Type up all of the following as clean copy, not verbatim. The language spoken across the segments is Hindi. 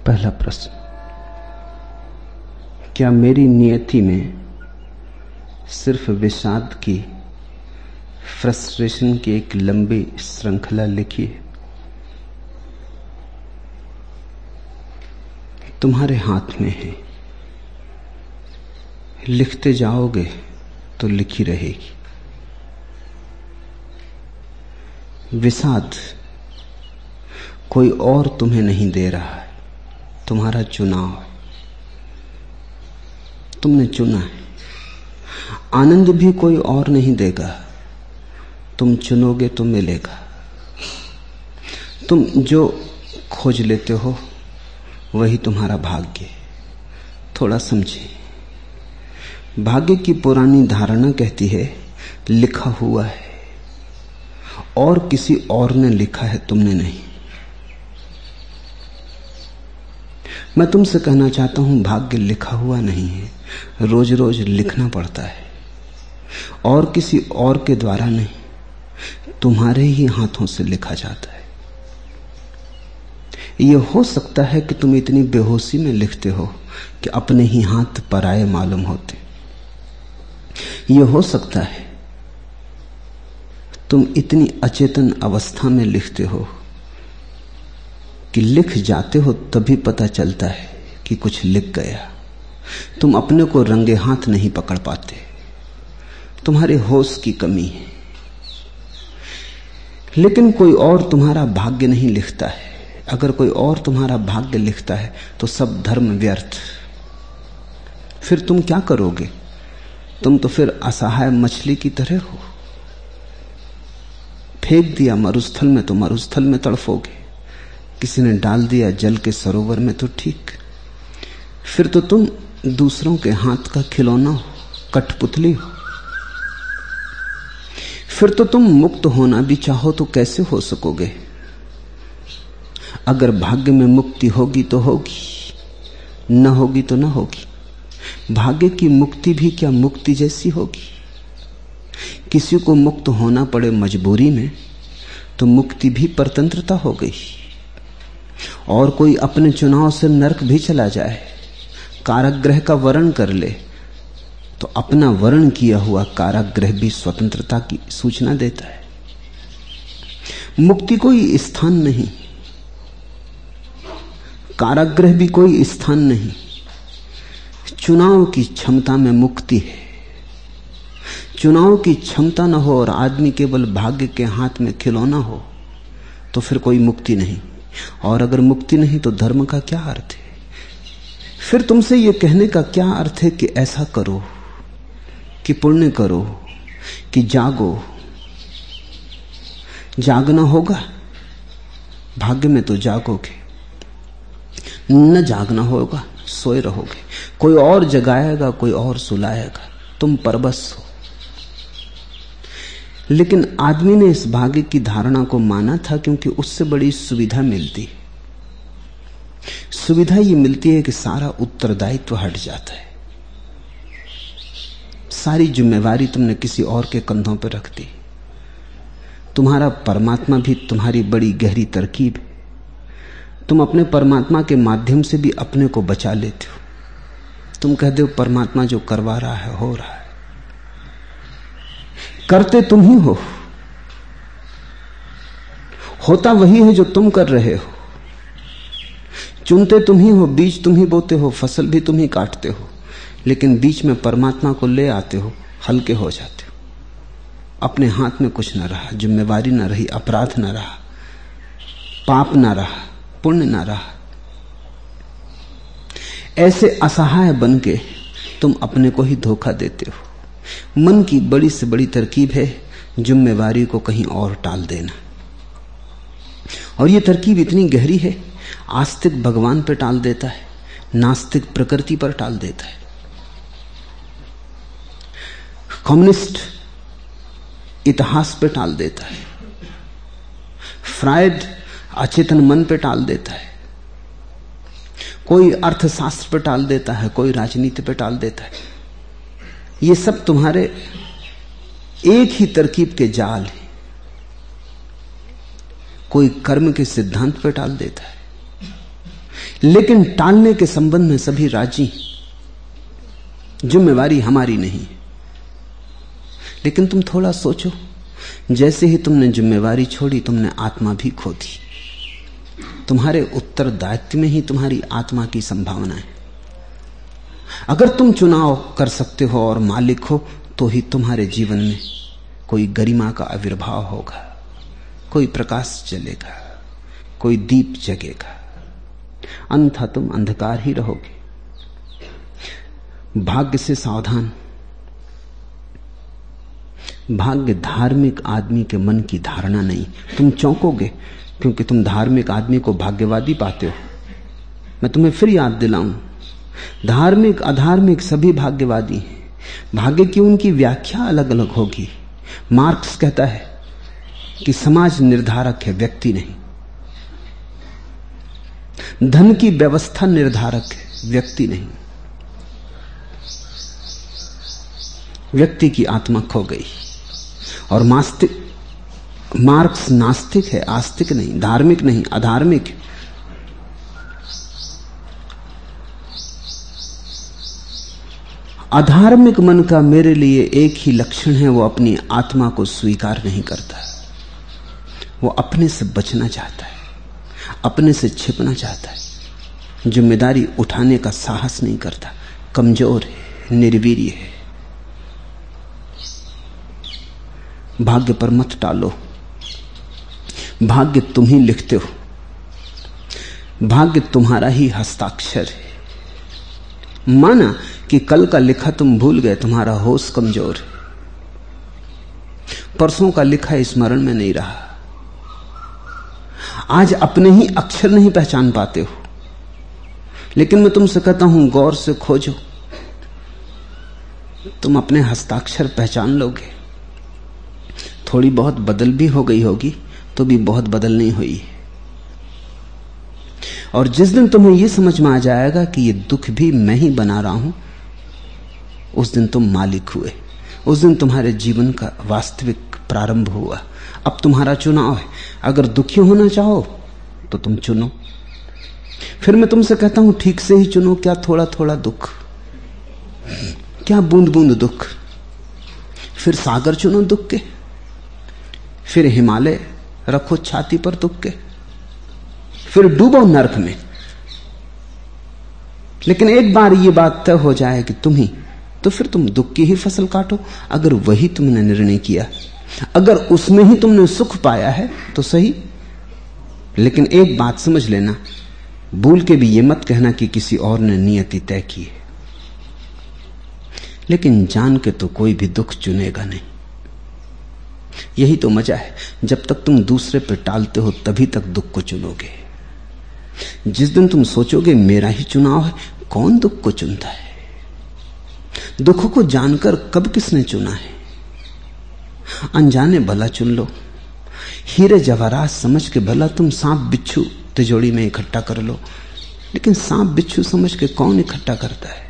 पहला प्रश्न, क्या मेरी नियति में सिर्फ विषाद की, फ्रस्ट्रेशन की एक लंबी श्रृंखला लिखी है? तुम्हारे हाथ में है, लिखते जाओगे तो लिखी रहेगी। विषाद कोई और तुम्हें नहीं दे रहा है, तुम्हारा चुनाव है, तुमने चुना है। आनंद भी कोई और नहीं देगा, तुम चुनोगे तो मिलेगा। तुम जो खोज लेते हो वही तुम्हारा भाग्य है। थोड़ा समझे, भाग्य की पुरानी धारणा कहती है लिखा हुआ है, और किसी और ने लिखा है, तुमने नहीं। मैं तुमसे कहना चाहता हूं, भाग्य लिखा हुआ नहीं है, रोज रोज लिखना पड़ता है, और किसी और के द्वारा नहीं, तुम्हारे ही हाथों से लिखा जाता है। यह हो सकता है कि तुम इतनी बेहोशी में लिखते हो कि अपने ही हाथ पराये मालूम होते। यह हो सकता है तुम इतनी अचेतन अवस्था में लिखते हो कि लिख जाते हो तभी पता चलता है कि कुछ लिख गया। तुम अपने को रंगे हाथ नहीं पकड़ पाते, तुम्हारे होश की कमी है। लेकिन कोई और तुम्हारा भाग्य नहीं लिखता है। अगर कोई और तुम्हारा भाग्य लिखता है तो सब धर्म व्यर्थ। फिर तुम क्या करोगे? तुम तो फिर असहाय मछली की तरह हो। फेंक दिया मरुस्थल में तो मरुस्थल में तड़फोगे, किसी ने डाल दिया जल के सरोवर में तो ठीक। फिर तो तुम दूसरों के हाथ का खिलौना हो, कठपुतली हो। फिर तो तुम मुक्त होना भी चाहो तो कैसे हो सकोगे? अगर भाग्य में मुक्ति होगी तो होगी, न होगी तो न होगी। भाग्य की मुक्ति भी क्या मुक्ति जैसी होगी? किसी को मुक्त होना पड़े मजबूरी में तो मुक्ति भी परतंत्रता हो गई। और कोई अपने चुनाव से नरक भी चला जाए, कारागृह का वर्ण कर ले, तो अपना वर्ण किया हुआ कारागृह भी स्वतंत्रता की सूचना देता है। मुक्ति कोई स्थान नहीं, कारागृह भी कोई स्थान नहीं। चुनाव की क्षमता में मुक्ति है। चुनाव की क्षमता न हो और आदमी केवल भाग्य के हाथ में खिलौना हो तो फिर कोई मुक्ति नहीं। और अगर मुक्ति नहीं तो धर्म का क्या अर्थ है? फिर तुमसे यह कहने का क्या अर्थ है कि ऐसा करो, कि पुण्य करो, कि जागो? जागना होगा, भाग्य में तो जागोगे। न जागना होगा, सोए रहोगे। कोई और जगाएगा, कोई और सुलाएगा, तुम परबस हो। लेकिन आदमी ने इस भाग्य की धारणा को माना था क्योंकि उससे बड़ी सुविधा मिलती। सुविधा ये मिलती है कि सारा उत्तरदायित्व हट जाता है। सारी जिम्मेवारी तुमने किसी और के कंधों पर रख दी। तुम्हारा परमात्मा भी तुम्हारी बड़ी गहरी तरकीब है। तुम अपने परमात्मा के माध्यम से भी अपने को बचा लेते हो। तुम कहते हो परमात्मा जो करवा रहा है हो रहा है। करते तुम ही हो, होता वही है जो तुम कर रहे हो। चुनते तुम ही हो, बीज तुम ही बोते हो, फसल भी तुम ही काटते हो। लेकिन बीच में परमात्मा को ले आते हो, हल्के हो जाते हो। अपने हाथ में कुछ न रहा, जिम्मेवारी न रही, अपराध न रहा, पाप न रहा, पुण्य न रहा। ऐसे असहाय बन के तुम अपने को ही धोखा देते हो। मन की बड़ी से बड़ी तरकीब है जिम्मेवारी को कहीं और टाल देना। और यह तरकीब इतनी गहरी है, आस्तिक भगवान पर टाल देता है, नास्तिक प्रकृति पर टाल देता है। कम्युनिस्ट इतिहास पे टाल देता है, फ्रायड अचेतन मन पे टाल देता है, कोई अर्थशास्त्र पे टाल देता है, कोई राजनीति पे टाल देता है। ये सब तुम्हारे एक ही तरकीब के जाल हैं। कोई कर्म के सिद्धांत पे टाल देता है। लेकिन टालने के संबंध में सभी राजी, जिम्मेवारी हमारी नहीं। लेकिन तुम थोड़ा सोचो, जैसे ही तुमने जिम्मेवारी छोड़ी तुमने आत्मा भी खो दी। तुम्हारे उत्तरदायित्व में ही तुम्हारी आत्मा की संभावना है। अगर तुम चुनाव कर सकते हो और मालिक हो तो ही तुम्हारे जीवन में कोई गरिमा का आविर्भाव होगा, कोई प्रकाश जलेगा, कोई दीप जगेगा, अन्यथा तुम अंधकार ही रहोगे। भाग्य से सावधान। भाग्य धार्मिक आदमी के मन की धारणा नहीं। तुम चौंकोगे क्योंकि तुम धार्मिक आदमी को भाग्यवादी पाते हो। मैं तुम्हें फिर याद दिलाऊं, धार्मिक अधार्मिक सभी भाग्यवादी हैं। भाग्य की उनकी व्याख्या अलग अलग होगी। मार्क्स कहता है कि समाज निर्धारक है, व्यक्ति नहीं। धन की व्यवस्था निर्धारक है, व्यक्ति नहीं। व्यक्ति की आत्मा खो गई। और मार्क्स नास्तिक है, आस्तिक नहीं, धार्मिक नहीं, अधार्मिक है। अधार्मिक मन का मेरे लिए एक ही लक्षण है, वो अपनी आत्मा को स्वीकार नहीं करता। वो अपने से बचना चाहता है, अपने से छिपना चाहता है, जिम्मेदारी उठाने का साहस नहीं करता, कमजोर है, निर्वीर्य है। भाग्य पर मत टालो। भाग्य तुम ही लिखते हो, भाग्य तुम्हारा ही हस्ताक्षर है। माना कि कल का लिखा तुम भूल गए, तुम्हारा होश कमजोर है, परसों का लिखा स्मरण में नहीं रहा, आज अपने ही अक्षर नहीं पहचान पाते हो। लेकिन मैं तुमसे कहता हूं, गौर से खोजो, तुम अपने हस्ताक्षर पहचान लोगे। थोड़ी बहुत बदल भी हो गई होगी तो भी बहुत बदल नहीं हुई है। और जिस दिन तुम्हें यह समझ में आ जाएगा कि ये दुख भी मैं ही बना रहा हूं, उस दिन तुम मालिक हुए, उस दिन तुम्हारे जीवन का वास्तविक प्रारंभ हुआ। अब तुम्हारा चुनाव है। अगर दुखी होना चाहो तो तुम चुनो। फिर मैं तुमसे कहता हूं, ठीक से ही चुनो। क्या थोड़ा थोड़ा दुख, क्या बूंद बूंद दुख। फिर सागर चुनो दुख के, फिर हिमालय रखो छाती पर दुख के, फिर डूबो नरक में। लेकिन एक बार ये बात तय हो जाए कि तुम ही, तो फिर तुम दुख की ही फसल काटो। अगर वही तुमने निर्णय किया, अगर उसमें ही तुमने सुख पाया है तो सही। लेकिन एक बात समझ लेना, भूल के भी ये मत कहना कि किसी और ने नियति तय की है। लेकिन जान के तो कोई भी दुख चुनेगा नहीं। यही तो मजा है, जब तक तुम दूसरे पे टालते हो तभी तक दुख को चुनोगे। जिस दिन तुम सोचोगे मेरा ही चुनाव है, कौन दुख को चुनता है? दुख को जानकर कब किसने चुना है? अनजाने भला चुन लो। हीरे जवाहरात समझ के भला तुम सांप बिच्छू तिजोरी में इकट्ठा कर लो। लेकिन सांप बिच्छू समझ के कौन इकट्ठा करता है?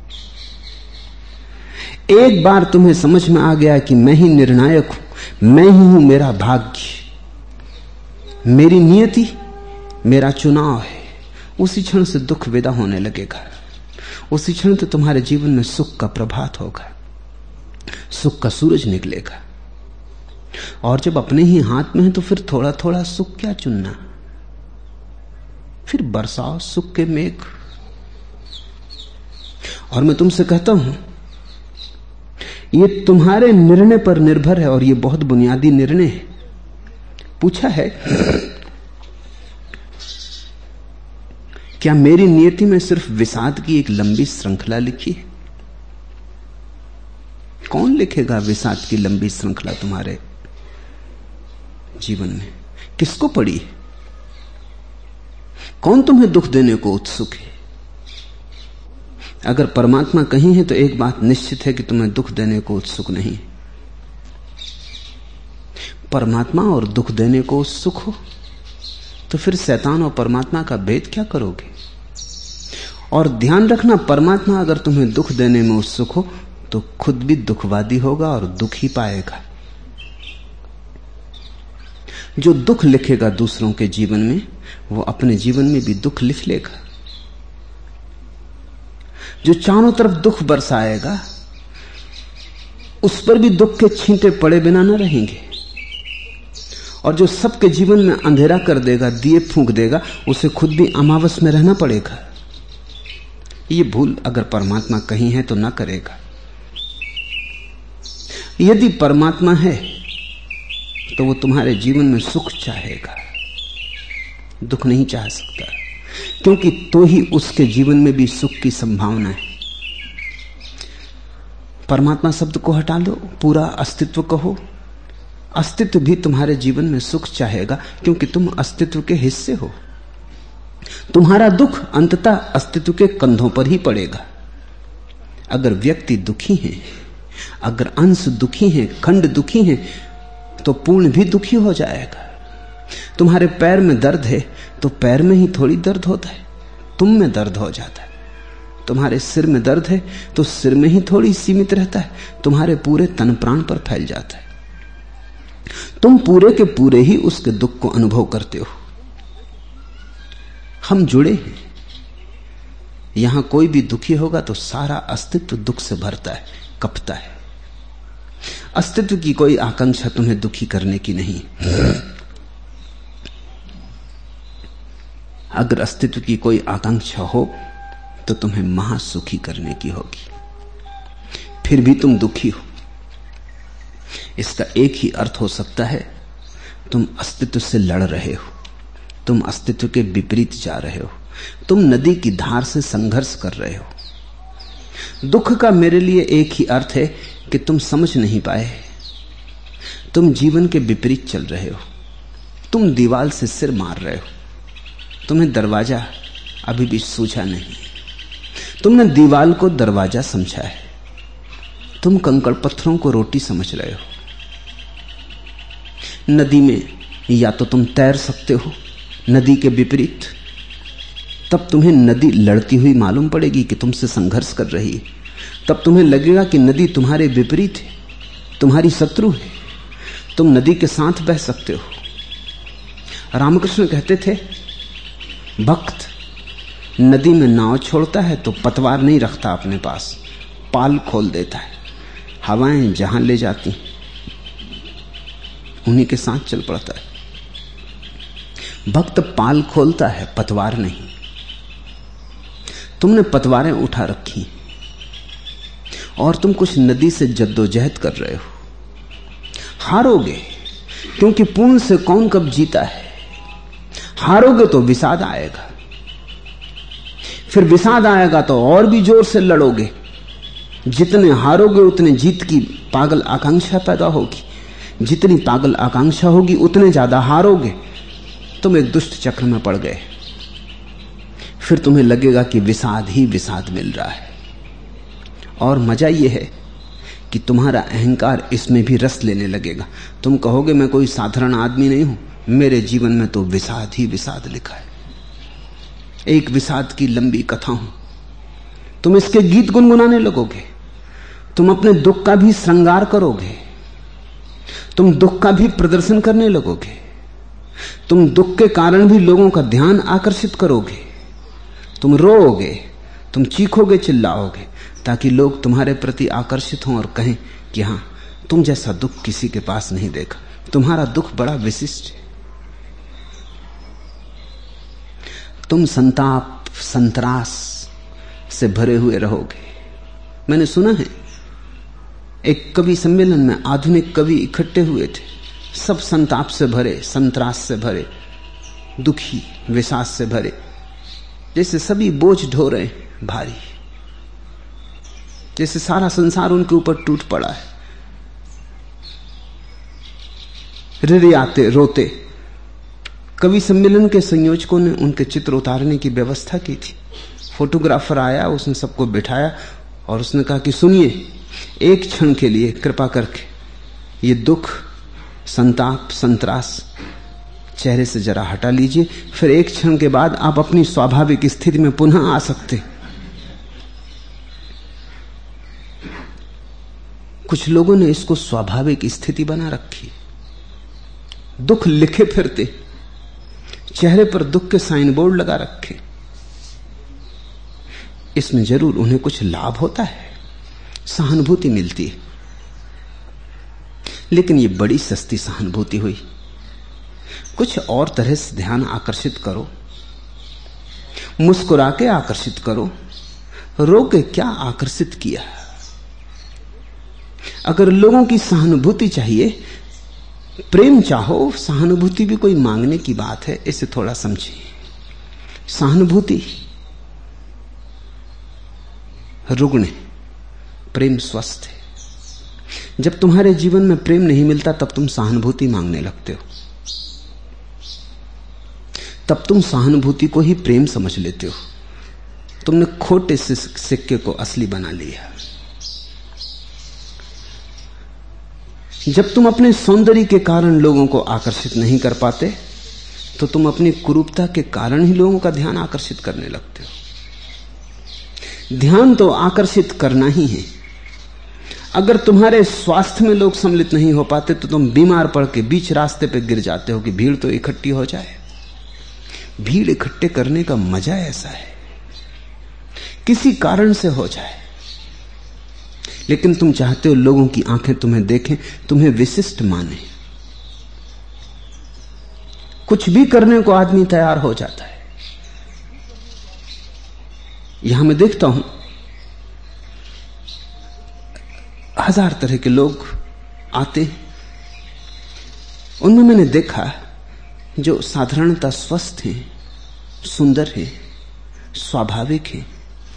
एक बार तुम्हें समझ में आ गया कि मैं ही निर्णायक हूं, मैं ही हूं मेरा भाग्य, मेरी नियति, मेरा चुनाव है, उसी क्षण से दुख विदा होने लगेगा। उसी क्षण से तुम्हारे जीवन में सुख का प्रभात होगा, सुख का सूरज निकलेगा। और जब अपने ही हाथ में है तो फिर थोड़ा थोड़ा सुख क्या चुनना, फिर बरसाओ सुख के मेघ। और मैं तुमसे कहता हूं, ये तुम्हारे निर्णय पर निर्भर है, और ये बहुत बुनियादी निर्णय है। पूछा है, क्या मेरी नियति में सिर्फ विषाद की एक लंबी श्रृंखला लिखी है? कौन लिखेगा विषाद की लंबी श्रृंखला तुम्हारे जीवन में? किसको पड़ी? कौन तुम्हें दुख देने को उत्सुक है? अगर परमात्मा कहीं है तो एक बात निश्चित है कि तुम्हें दुख देने को उत्सुक नहीं। परमात्मा और दुख देने को उत्सुक हो तो फिर शैतान और परमात्मा का भेद क्या करोगे? और ध्यान रखना, परमात्मा अगर तुम्हें दुख देने में उत्सुक हो तो खुद भी दुखवादी होगा और दुख ही पाएगा। जो दुख लिखेगा दूसरों के जीवन में, वो अपने जीवन में भी दुख लिख लेगा। जो चारों तरफ दुख बरसाएगा उस पर भी दुख के छींटे पड़े बिना न रहेंगे, और जो सबके जीवन में अंधेरा कर देगा, दिए फूंक देगा, उसे खुद भी अमावस में रहना पड़ेगा। ये भूल अगर परमात्मा कहीं है तो ना करेगा। यदि परमात्मा है तो वो तुम्हारे जीवन में सुख चाहेगा, दुख नहीं चाह सकता, क्योंकि तो ही उसके जीवन में भी सुख की संभावना है। परमात्मा शब्द को हटा लो, पूरा अस्तित्व कहो। अस्तित्व भी तुम्हारे जीवन में सुख चाहेगा, क्योंकि तुम अस्तित्व के हिस्से हो। तुम्हारा दुख अंततः अस्तित्व के कंधों पर ही पड़ेगा। अगर व्यक्ति दुखी है, अगर अंश दुखी है, खंड दुखी है, तो पूर्ण भी दुखी हो जाएगा। तुम्हारे पैर में दर्द है तो पैर में ही थोड़ी दर्द होता है, तुम में दर्द हो जाता है। तुम्हारे सिर में दर्द है तो सिर में ही थोड़ी सीमित रहता है, तुम्हारे पूरे तन प्राण पर फैल जाता है। तुम पूरे के पूरे ही उसके दुख को अनुभव करते हो। हम जुड़े हैं। यहां कोई भी दुखी होगा तो सारा अस्तित्व दुख से भरता है, कपता है। अस्तित्व की कोई आकांक्षा तुम्हें दुखी करने की नहीं। अगर अस्तित्व की कोई आकांक्षा हो तो तुम्हें महासुखी करने की होगी, फिर भी तुम दुखी हो। इसका एक ही अर्थ हो सकता है, तुम अस्तित्व से लड़ रहे हो, तुम अस्तित्व के विपरीत जा रहे हो, तुम नदी की धार से संघर्ष कर रहे हो। दुख का मेरे लिए एक ही अर्थ है कि तुम समझ नहीं पाए, तुम जीवन के विपरीत चल रहे हो, तुम दीवार से सिर मार रहे हो, तुम्हें दरवाजा अभी भी सूझा नहीं, तुमने दीवार को दरवाजा समझा है, तुम कंकड़ पत्थरों को रोटी समझ रहे हो। नदी में या तो तुम तैर सकते हो नदी के विपरीत, तब तुम्हें नदी लड़ती हुई मालूम पड़ेगी कि तुमसे संघर्ष कर रही है, तब तुम्हें लगेगा कि नदी तुम्हारे विपरीत है, तुम्हारी शत्रु है। तुम नदी के साथ बह सकते हो। रामकृष्ण कहते थे, भक्त नदी में नाव छोड़ता है तो पतवार नहीं रखता अपने पास, पाल खोल देता है, हवाएं जहां ले जाती उन्हीं के साथ चल पड़ता है। भक्त पाल खोलता है, पतवार नहीं। तुमने पतवारें उठा रखी और तुम कुछ नदी से जद्दोजहद कर रहे हो। हारोगे, क्योंकि पूर्ण से कौन कब जीता है। हारोगे तो विषाद आएगा, फिर विषाद आएगा तो और भी जोर से लड़ोगे। जितने हारोगे उतने जीत की पागल आकांक्षा पैदा होगी, जितनी पागल आकांक्षा होगी उतने ज्यादा हारोगे। तुम एक दुष्ट चक्र में पड़ गए। फिर तुम्हें लगेगा कि विषाद ही विषाद मिल रहा है। और मजा यह है कि तुम्हारा अहंकार इसमें भी रस लेने लगेगा। तुम कहोगे, मैं कोई साधारण आदमी नहीं हूं, मेरे जीवन में तो विषाद ही विषाद लिखा है, एक विषाद की लंबी कथा हूं। तुम इसके गीत गुनगुनाने लगोगे, तुम अपने दुख का भी श्रृंगार करोगे, तुम दुख का भी प्रदर्शन करने लगोगे, तुम दुख के कारण भी लोगों का ध्यान आकर्षित करोगे, तुम रोओगे, तुम चीखोगे, चिल्लाओगे, ताकि लोग तुम्हारे प्रति आकर्षित हों और कहें कि हां, तुम जैसा दुख किसी के पास नहीं देखा, तुम्हारा दुख बड़ा विशिष्ट है। तुम संताप संतरास से भरे हुए रहोगे। मैंने सुना है एक कवि सम्मेलन में आधुनिक कवि इकट्ठे हुए थे, सब संताप से भरे, संतरास से भरे, दुखी, विषाद से भरे, जैसे सभी बोझ ढो रहे भारी, जैसे सारा संसार उनके ऊपर टूट पड़ा है। रिरियाते रोते। कवि सम्मेलन के संयोजकों ने उनके चित्र उतारने की व्यवस्था की थी। फोटोग्राफर आया, उसने सबको बिठाया और उसने कहा कि सुनिए, एक क्षण के लिए कृपा करके ये दुख, संताप, संतरास चेहरे से जरा हटा लीजिए, फिर एक क्षण के बाद आप अपनी स्वाभाविक स्थिति में पुनः आ सकते। कुछ लोगों ने इसको स्वाभाविक स्थिति बना रखी, दुख लिखे फिरते, चेहरे पर दुख के साइन बोर्ड लगा रखे। इसमें जरूर उन्हें कुछ लाभ होता है, सहानुभूति मिलती है, लेकिन ये बड़ी सस्ती सहानुभूति हुई। कुछ और तरह से ध्यान आकर्षित करो, मुस्कुरा के आकर्षित करो, रो के क्या आकर्षित किया। अगर लोगों की सहानुभूति चाहिए, प्रेम चाहो, सहानुभूति भी कोई मांगने की बात है, इसे थोड़ा समझिए। सहानुभूति रुग्ण है, प्रेम स्वस्थ है। जब तुम्हारे जीवन में प्रेम नहीं मिलता तब तुम सहानुभूति मांगने लगते हो, तब तुम सहानुभूति को ही प्रेम समझ लेते हो। तुमने खोटे से सिक्के को असली बना लिया। जब तुम अपने सौंदर्य के कारण लोगों को आकर्षित नहीं कर पाते तो तुम अपनी कुरूपता के कारण ही लोगों का ध्यान आकर्षित करने लगते हो। ध्यान तो आकर्षित करना ही है। अगर तुम्हारे स्वास्थ्य में लोग सम्मिलित नहीं हो पाते तो तुम बीमार पड़ के बीच रास्ते पे गिर जाते हो कि भीड़ तो इकट्ठी हो जाए। भीड़ इकट्ठे करने का मजा ऐसा है, किसी कारण से हो जाए, लेकिन तुम चाहते हो लोगों की आंखें तुम्हें देखें, तुम्हें विशिष्ट माने। कुछ भी करने को आदमी तैयार हो जाता है। यहां मैं देखता हूं हजार तरह के लोग आते, उनमें मैंने देखा जो साधारणता स्वस्थ हैं, सुंदर है, स्वाभाविक है,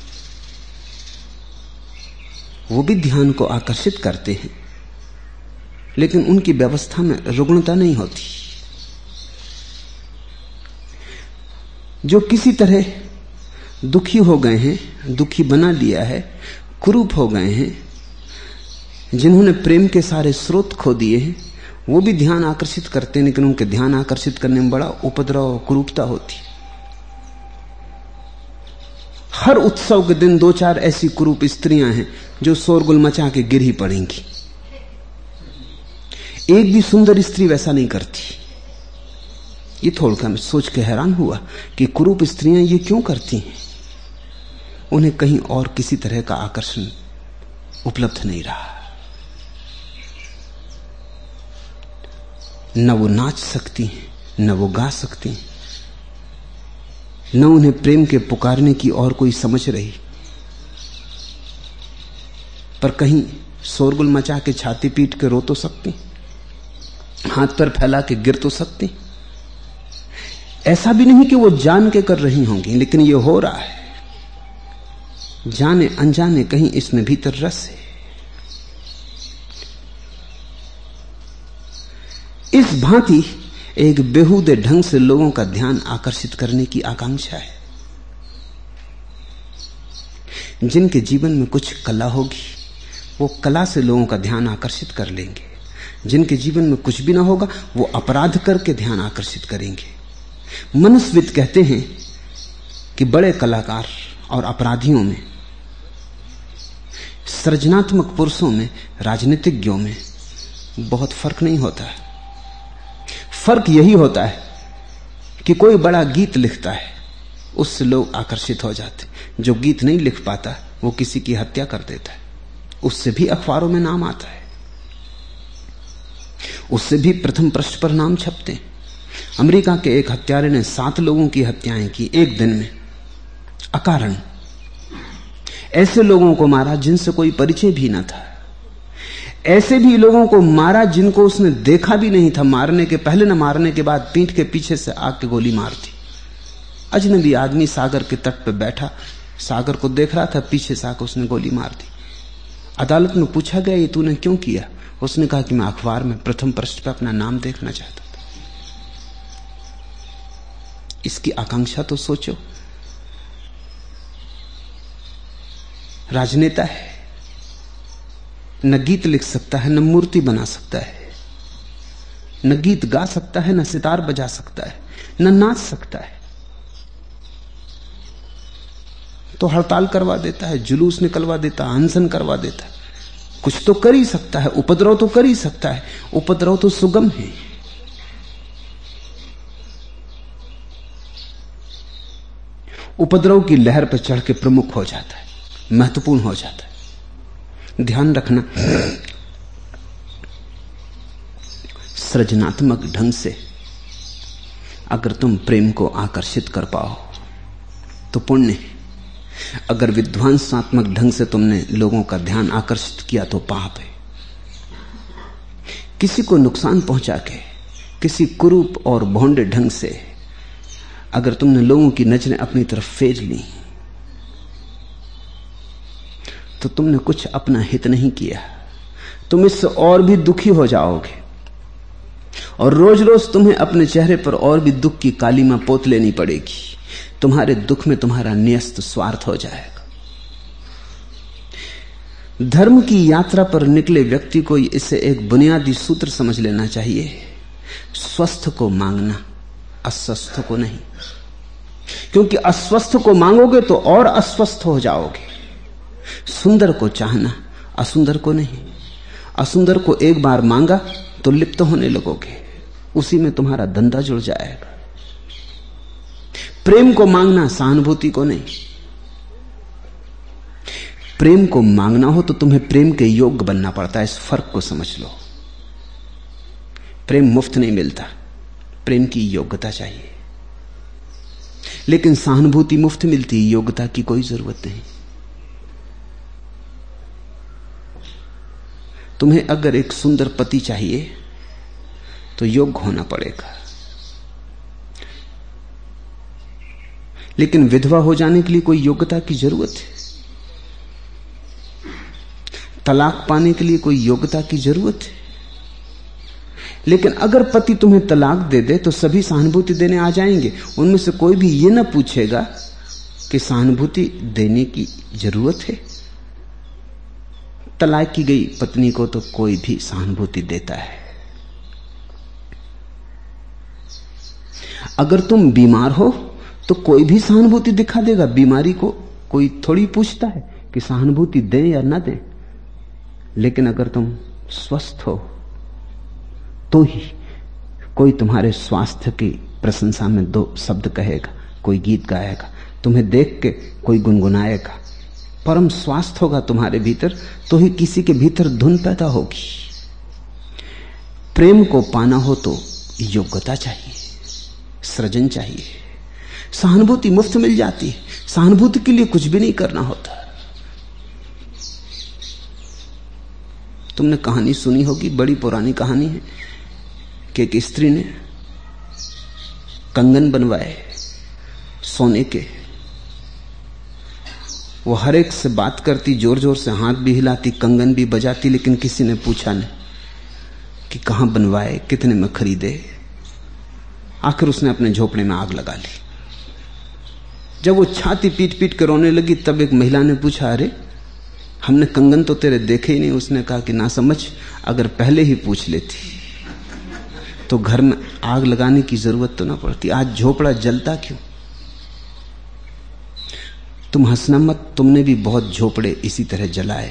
वो भी ध्यान को आकर्षित करते हैं, लेकिन उनकी व्यवस्था में रुग्णता नहीं होती। जो किसी तरह दुखी हो गए हैं, दुखी बना लिया है, कुरूप हो गए हैं, जिन्होंने प्रेम के सारे स्रोत खो दिए हैं, वो भी ध्यान आकर्षित करते हैं, लेकिन उनके ध्यान आकर्षित करने में बड़ा उपद्रव और कुरूपता होती। हर उत्सव के दिन 2-4 ऐसी कुरूप स्त्रियां हैं जो शोरगुल मचा के गिर ही पड़ेंगी। एक भी सुंदर स्त्री वैसा नहीं करती। ये थोड़ा मैं सोच के हैरान हुआ कि कुरूप स्त्रियां ये क्यों करती हैं। उन्हें कहीं और किसी तरह का आकर्षण उपलब्ध नहीं रहा। न वो नाच सकती हैं, न वो गा सकती हैं, न उन्हें प्रेम के पुकारने की और कोई समझ रही, पर कहीं शोरगुल मचा के छाती पीट के रो तो सकती, हाथ पर फैला के गिर तो सकती। ऐसा भी नहीं कि वो जान के कर रही होंगी, लेकिन ये हो रहा है। जाने अनजाने कहीं इसमें भीतर रस है। इस भांति एक बेहूदे ढंग से लोगों का ध्यान आकर्षित करने की आकांक्षा है। जिनके जीवन में कुछ कला होगी वो कला से लोगों का ध्यान आकर्षित कर लेंगे। जिनके जीवन में कुछ भी ना होगा वो अपराध करके ध्यान आकर्षित करेंगे। मनुस्मृति कहते हैं कि बड़े कलाकार और अपराधियों में, सृजनात्मक पुरुषों में, राजनीतिज्ञों में बहुत फर्क नहीं होता है। फर्क यही होता है कि कोई बड़ा गीत लिखता है, उससे लोग आकर्षित हो जाते। जो गीत नहीं लिख पाता वो किसी की हत्या कर देता है, उससे भी अखबारों में नाम आता है, उससे भी प्रथम पृष्ठ पर नाम छपते हैं। अमेरिका के एक हत्यारे ने 7 लोगों की हत्याएं की एक दिन में, अकारण। ऐसे लोगों को मारा जिनसे कोई परिचय भी न था। ऐसे भी लोगों को मारा जिनको उसने देखा भी नहीं था। मारने के पहले न मारने के बाद पीठ के पीछे से आके गोली मार दी। अजनबी आदमी सागर के तट पर बैठा, सागर को देख रहा था, पीछे से आकर उसने गोली मार दी। अदालत में पूछा गया ये तूने क्यों किया? उसने कहा कि मैं अखबार में प्रथम पृष्ठ पर अपना नाम देखना चाहता था। इसकी आकांक्षा तो सोचो। राजनेता है, न गीत लिख सकता है, न मूर्ति बना सकता है, न गीत गा सकता है, न सितार बजा सकता है, न नाच सकता है, तो हड़ताल करवा देता है, जुलूस निकलवा देता है, अनशन करवा देता है। कुछ तो कर ही सकता है, उपद्रव तो कर ही सकता है। उपद्रव तो सुगम है। उपद्रव की लहर पर चढ़ के प्रमुख हो जाता है, महत्वपूर्ण हो जाता है। ध्यान रखना, सृजनात्मक ढंग से अगर तुम प्रेम को आकर्षित कर पाओ तो पुण्य है। अगर विध्वंसात्मक ढंग से तुमने लोगों का ध्यान आकर्षित किया तो पाप है। किसी को नुकसान पहुंचा के, किसी कुरूप और भोंडे ढंग से अगर तुमने लोगों की नजरें अपनी तरफ फेर ली तो तुमने कुछ अपना हित नहीं किया। तुम इससे और भी दुखी हो जाओगे और रोज रोज तुम्हें अपने चेहरे पर और भी दुख की कालीमा पोत लेनी पड़ेगी। तुम्हारे दुख में तुम्हारा न्यस्त स्वार्थ हो जाएगा। धर्म की यात्रा पर निकले व्यक्ति को इसे एक बुनियादी सूत्र समझ लेना चाहिए, स्वस्थ को मांगना, अस्वस्थ को नहीं। क्योंकि अस्वस्थ को मांगोगे तो और अस्वस्थ हो जाओगे। सुंदर को चाहना, असुंदर को नहीं। असुंदर को एक बार मांगा तो लिप्त होने लगोगे, उसी में तुम्हारा धंधा जुड़ जाएगा। प्रेम को मांगना, सहानुभूति को नहीं। प्रेम को मांगना हो तो तुम्हें प्रेम के योग्य बनना पड़ता है। इस फर्क को समझ लो। प्रेम मुफ्त नहीं मिलता, प्रेम की योग्यता चाहिए। लेकिन सहानुभूति मुफ्त मिलती, योग्यता की कोई जरूरत नहीं। तुम्हें अगर एक सुंदर पति चाहिए तो योग्य होना पड़ेगा। लेकिन विधवा हो जाने के लिए कोई योग्यता की जरूरत है। तलाक पाने के लिए कोई योग्यता की जरूरत है। लेकिन अगर पति तुम्हें तलाक दे दे तो सभी सहानुभूति देने आ जाएंगे। उनमें से कोई भी ये ना पूछेगा कि सहानुभूति देने की जरूरत है। तलाक की गई पत्नी को तो कोई भी सहानुभूति देता है। अगर तुम बीमार हो तो कोई भी सहानुभूति दिखा देगा। बीमारी को कोई थोड़ी पूछता है कि सहानुभूति दें या ना दें। लेकिन अगर तुम स्वस्थ हो तो ही कोई तुम्हारे स्वास्थ्य की प्रशंसा में दो शब्द कहेगा, कोई गीत गाएगा, तुम्हें देख के कोई गुनगुनाएगा। परम स्वास्थ्य होगा तुम्हारे भीतर तो ही किसी के भीतर धुन पैदा होगी। प्रेम को पाना हो तो योग्यता चाहिए, सृजन चाहिए। सहानुभूति मुफ्त मिल जाती है। सहानुभूति के लिए कुछ भी नहीं करना होता। तुमने कहानी सुनी होगी, बड़ी पुरानी कहानी है कि एक स्त्री ने कंगन बनवाए सोने के। वो हर एक से बात करती, जोर जोर से हाथ भी हिलाती, कंगन भी बजाती, लेकिन किसी ने पूछा नहीं कि कहां बनवाए, कितने में खरीदे। आखिर उसने अपने झोपड़े में आग लगा ली। जब वो छाती पीट पीट कर रोने लगी तब एक महिला ने पूछा, अरे हमने कंगन तो तेरे देखे ही नहीं। उसने कहा कि ना समझ, अगर पहले ही पूछ लेती तो घर में आग लगाने की जरूरत तो ना पड़ती। आज झोपड़ा जलता क्यों? तुम हंसना मत, तुमने भी बहुत झोपड़े इसी तरह जलाए,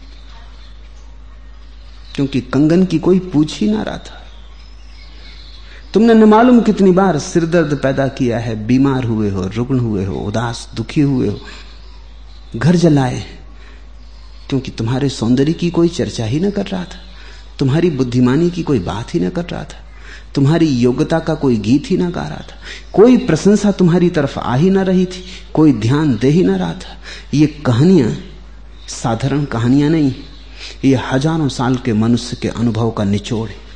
क्योंकि कंगन की कोई पूछ ही ना रहा था। तुमने न मालूम कितनी बार सिरदर्द पैदा किया है, बीमार हुए हो, रुग्ण हुए हो, उदास दुखी हुए हो, घर जलाए, क्योंकि तुम्हारे सौंदर्य की कोई चर्चा ही न कर रहा था, तुम्हारी बुद्धिमानी की कोई बात ही न कर रहा था, तुम्हारी योग्यता का कोई गीत ही ना गा रहा था, कोई प्रशंसा तुम्हारी तरफ आ ही ना रही थी, कोई ध्यान दे ही ना रहा था। ये कहानियां साधारण कहानियां नहीं, ये हजारों साल के मनुष्य के अनुभव का निचोड़ है।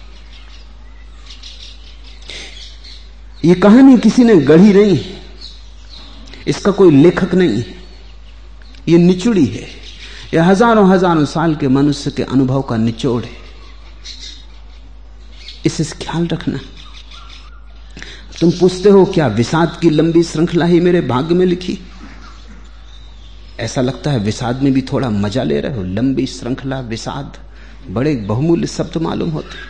ये कहानी किसी ने गढ़ी नहीं, इसका कोई लेखक नहीं, ये निचुड़ी है। ये हजारों हजारों साल के मनुष्य के अनुभव का निचोड़ है। इसे ख्याल रखना। तुम पूछते हो क्या विषाद की लंबी श्रृंखला ही मेरे भाग्य में लिखी? ऐसा लगता है विषाद में भी थोड़ा मजा ले रहे हो। लंबी श्रृंखला, विषाद बड़े बहुमूल्य शब्द मालूम होते,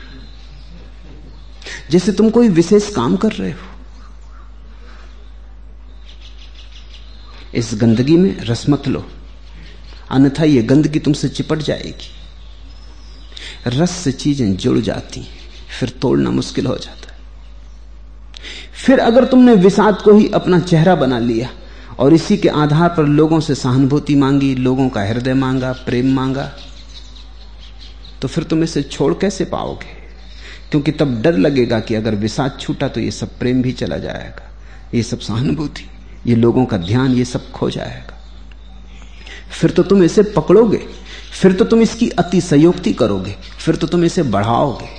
जैसे तुम कोई विशेष काम कर रहे हो। इस गंदगी में रस मत लो, अन्यथा यह गंदगी तुमसे चिपट जाएगी। रस से चीजें जुड़ जाती, फिर तोड़ना मुश्किल हो जाता है। फिर अगर तुमने विषाद को ही अपना चेहरा बना लिया और इसी के आधार पर लोगों से सहानुभूति मांगी, लोगों का हृदय मांगा, प्रेम मांगा, तो फिर तुम इसे छोड़ कैसे पाओगे? क्योंकि तब डर लगेगा कि अगर विषाद छूटा तो ये सब प्रेम भी चला जाएगा, ये सब सहानुभूति, ये लोगों का ध्यान, ये सब खो जाएगा। फिर तो तुम इसे पकड़ोगे, फिर तो तुम इसकी अतिशयोक्ति करोगे, फिर तो तुम इसे बढ़ाओगे,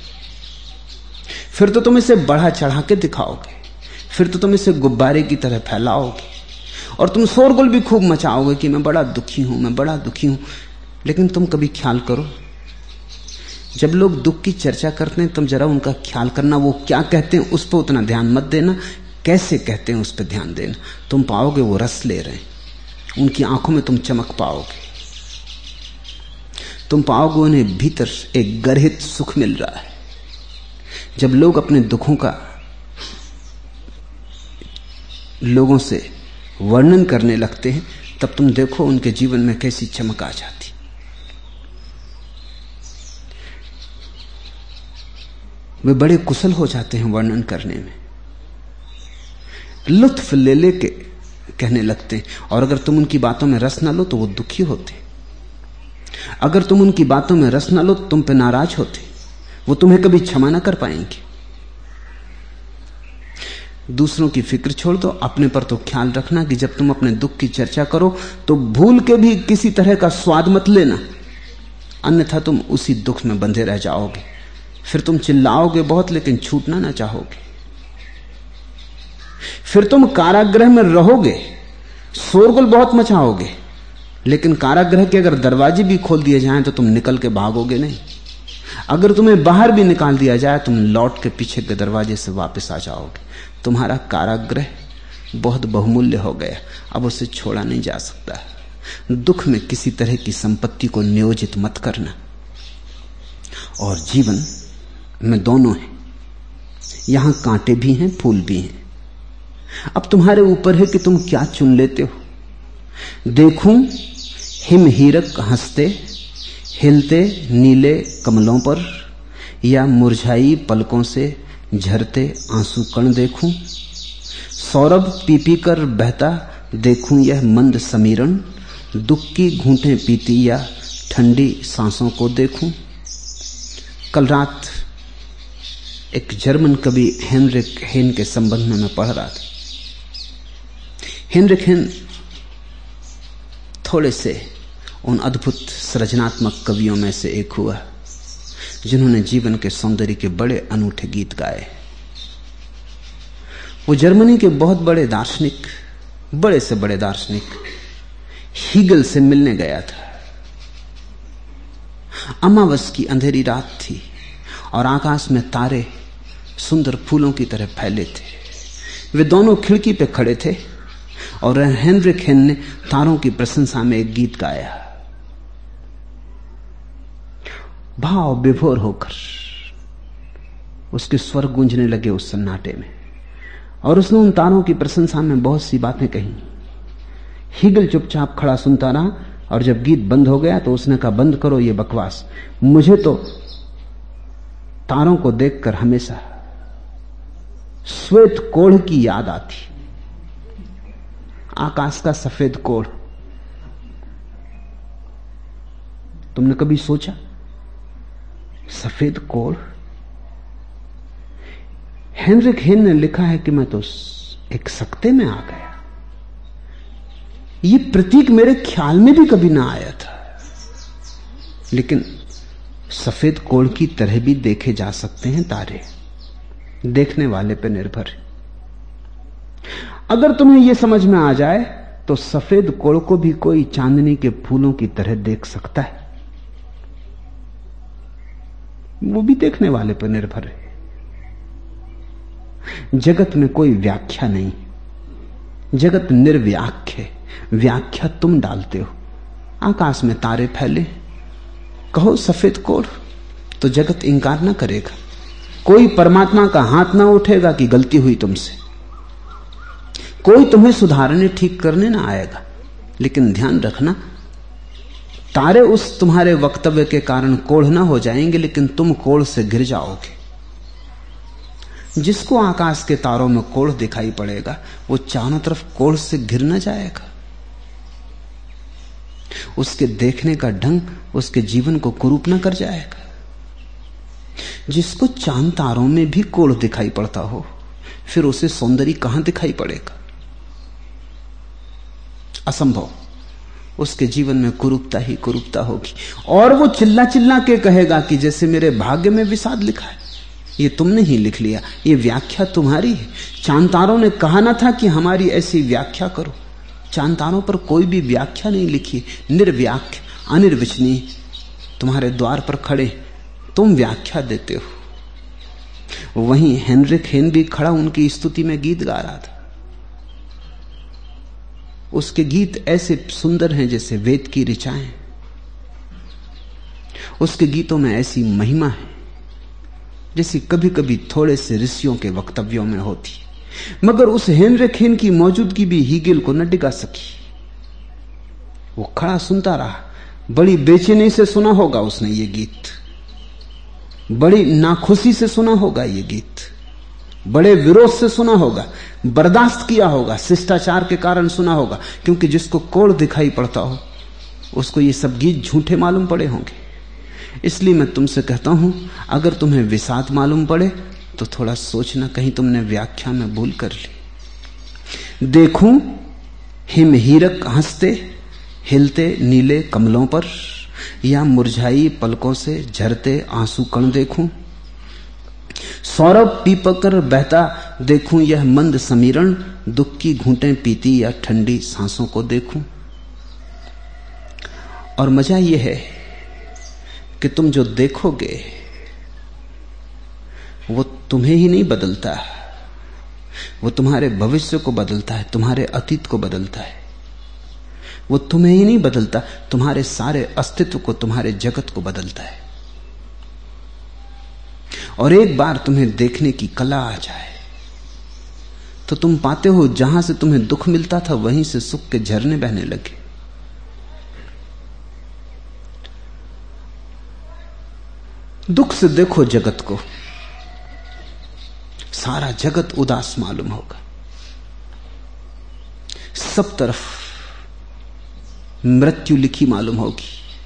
फिर तो तुम इसे बढ़ा चढ़ा के दिखाओगे, फिर तो तुम इसे गुब्बारे की तरह फैलाओगे और तुम शोरगुल भी खूब मचाओगे कि मैं बड़ा दुखी हूं, मैं बड़ा दुखी हूं। लेकिन तुम कभी ख्याल करो, जब लोग दुख की चर्चा करते हैं तुम जरा उनका ख्याल करना, वो क्या कहते हैं उस पर उतना ध्यान मत देना, कैसे कहते हैं उस पर ध्यान देना। तुम पाओगे वो रस ले रहे हैं, उनकी आंखों में तुम चमक पाओगे, तुम पाओगे उन्हें भीतर एक गर्हित सुख मिल रहा है। जब लोग अपने दुखों का लोगों से वर्णन करने लगते हैं तब तुम देखो उनके जीवन में कैसी चमक आ जाती। वे बड़े कुशल हो जाते हैं वर्णन करने में, लुत्फ ले लेके कहने लगते हैं। और अगर तुम उनकी बातों में रस ना लो तो वो दुखी होते, अगर तुम उनकी बातों में रस ना लो तो तुम पे नाराज होते, वो तुम्हें कभी क्षमा ना कर पाएंगे। दूसरों की फिक्र छोड़ दो, अपने पर तो ख्याल रखना कि जब तुम अपने दुख की चर्चा करो तो भूल के भी किसी तरह का स्वाद मत लेना, अन्यथा तुम उसी दुख में बंधे रह जाओगे। फिर तुम चिल्लाओगे बहुत लेकिन छूटना ना चाहोगे, फिर तुम कारागृह में रहोगे, शोरगुल बहुत मचाओगे, लेकिन कारागृह के अगर दरवाजे भी खोल दिए जाएं तो तुम निकल के भागोगे नहीं। अगर तुम्हें बाहर भी निकाल दिया जाए तुम लौट के पीछे के दरवाजे से वापस आ जाओगे। तुम्हारा कारागृह बहुत बहुमूल्य हो गया, अब उसे छोड़ा नहीं जा सकता। दुख में किसी तरह की संपत्ति को नियोजित मत करना। और जीवन में दोनों है, यहां कांटे भी हैं, फूल भी हैं। अब तुम्हारे ऊपर है कि तुम क्या चुन लेते हो। देखूं हिम हीरक हंसते हिलते नीले कमलों पर, या मुरझाई पलकों से झरते आंसू कण देखूं। सौरभ पी पी कर बहता देखूं यह मंद समीरण, दुख की घूंटें पीती या ठंडी सांसों को देखूं। कल रात एक जर्मन कवि हेनरिक हेन के संबंध में मैं पढ़ रहा था। हेनरिक हेन थोड़े से उन अद्भुत सृजनात्मक कवियों में से एक हुआ जिन्होंने जीवन के सौंदर्य के बड़े अनूठे गीत गाए। वो जर्मनी के बहुत बड़े दार्शनिक, बड़े से बड़े दार्शनिक हीगल से मिलने गया था। अमावस की अंधेरी रात थी और आकाश में तारे सुंदर फूलों की तरह फैले थे। वे दोनों खिड़की पे खड़े थे और हेनरिक हेन ने तारों की प्रशंसा में एक गीत गाया। भाव विभोर होकर उसके स्वर गूंजने लगे उस सन्नाटे में, और उसने उन तारों की प्रशंसा में बहुत सी बातें कही। हीगल चुपचाप खड़ा सुनता रहा, और जब गीत बंद हो गया तो उसने कहा, बंद करो ये बकवास। मुझे तो तारों को देखकर हमेशा श्वेत कोढ़ की याद आती, आकाश का सफेद कोढ़। तुमने कभी सोचा सफेद कोढ़? हेनरिक हेन ने लिखा है कि मैं तो एक सकते में आ गया। ये प्रतीक मेरे ख्याल में भी कभी ना आया था, लेकिन सफेद कोढ़ की तरह भी देखे जा सकते हैं तारे, देखने वाले पे निर्भर है। अगर तुम्हें यह समझ में आ जाए तो सफेद कोढ़ को भी कोई चांदनी के फूलों की तरह देख सकता है, वो भी देखने वाले पर निर्भर है। जगत में कोई व्याख्या नहीं, जगत निर्व्याख्या है, व्याख्या तुम डालते हो। आकाश में तारे फैले, कहो सफेद कोढ़, तो जगत इंकार ना करेगा। कोई परमात्मा का हाथ ना उठेगा कि गलती हुई तुमसे, कोई तुम्हें सुधारने ठीक करने ना आएगा। लेकिन ध्यान रखना, तारे उस तुम्हारे वक्तव्य के कारण कोढ़ ना हो जाएंगे, लेकिन तुम कोढ़ से गिर जाओगे। जिसको आकाश के तारों में कोढ़ दिखाई पड़ेगा वो चारों तरफ कोढ़ से घिर न जाएगा। उसके देखने का ढंग उसके जीवन को कुरूप न कर जाएगा। जिसको चांद तारों में भी कोढ़ दिखाई पड़ता हो फिर उसे सौंदर्य कहां दिखाई पड़ेगा? असंभव। उसके जीवन में कुरूपता ही कुरूपता होगी। और वो चिल्ला चिल्ला के कहेगा कि जैसे मेरे भाग्य में विषाद लिखा है। ये तुमने ही लिख लिया, ये व्याख्या तुम्हारी है। चांद तारों ने कहा ना था कि हमारी ऐसी व्याख्या करो। चांद तारों पर कोई भी व्याख्या नहीं लिखी, निर्व्याख्या, अनिर्वचनीय तुम्हारे द्वार पर खड़े, तुम व्याख्या देते हो। वहीं हेनरिक हेन भी खड़ा उनकी स्तुति में गीत गा रहा था। उसके गीत ऐसे सुंदर हैं जैसे वेद की ऋचाएं। उसके गीतों में ऐसी महिमा है जैसी कभी कभी थोड़े से ऋषियों के वक्तव्यों में होती। मगर उस हेनरिक हेन की मौजूदगी भी हीगेल को न डिगा सकी। वो खड़ा सुनता रहा। बड़ी बेचैनी से सुना होगा उसने ये गीत, बड़ी नाखुशी से सुना होगा ये गीत, बड़े विरोध से सुना होगा, बर्दाश्त किया होगा, शिष्टाचार के कारण सुना होगा। क्योंकि जिसको कोढ़ दिखाई पड़ता हो उसको ये सब गीत झूठे मालूम पड़े होंगे। इसलिए मैं तुमसे कहता हूं, अगर तुम्हें विषाद मालूम पड़े तो थोड़ा सोचना कहीं तुमने व्याख्या में भूल कर ली। देखूं हिम हीरक हंसते हिलते नीले कमलों पर, या मुरझाई पलकों से झरते आंसू कण देखूं। सौरभ पीपकर बहता देखूं यह मंद समीरण, दुख की घूंटें पीती या ठंडी सांसों को देखूं। और मजा यह है कि तुम जो देखोगे वो तुम्हें ही नहीं बदलता, वो तुम्हारे भविष्य को बदलता है, तुम्हारे अतीत को बदलता है। वो तुम्हें ही नहीं बदलता, तुम्हारे सारे अस्तित्व को, तुम्हारे जगत को बदलता है। और एक बार तुम्हें देखने की कला आ जाए तो तुम पाते हो जहां से तुम्हें दुख मिलता था वहीं से सुख के झरने बहने लगे। दुख से देखो जगत को, सारा जगत उदास मालूम होगा। सब तरफ मृत्यु लिखी मालूम होगी,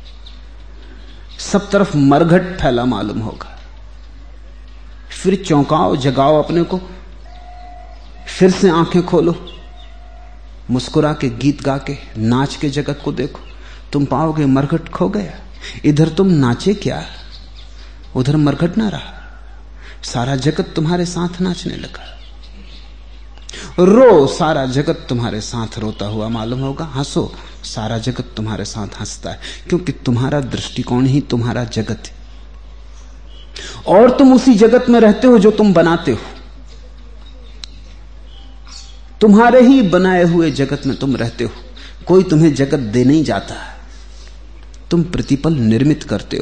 सब तरफ मरघट फैला मालूम होगा। फिर चौंकाओ, जगाओ अपने को, फिर से आंखें खोलो, मुस्कुरा के, गीत गा के, नाच के जगत को देखो। तुम पाओगे मरघट खो गया। इधर तुम नाचे क्या, उधर मरघट ना रहा। सारा जगत तुम्हारे साथ नाचने लगा। रो, सारा जगत तुम्हारे साथ रोता हुआ मालूम होगा। हंसो, सारा जगत तुम्हारे साथ हंसता है, क्योंकि तुम्हारा दृष्टिकोण ही तुम्हारा जगत है। और तुम उसी जगत में रहते हो जो तुम बनाते हो। तुम्हारे ही बनाए हुए जगत में तुम रहते हो। कोई तुम्हें जगत दे नहीं जाता, तुम प्रतिपल निर्मित करते हो।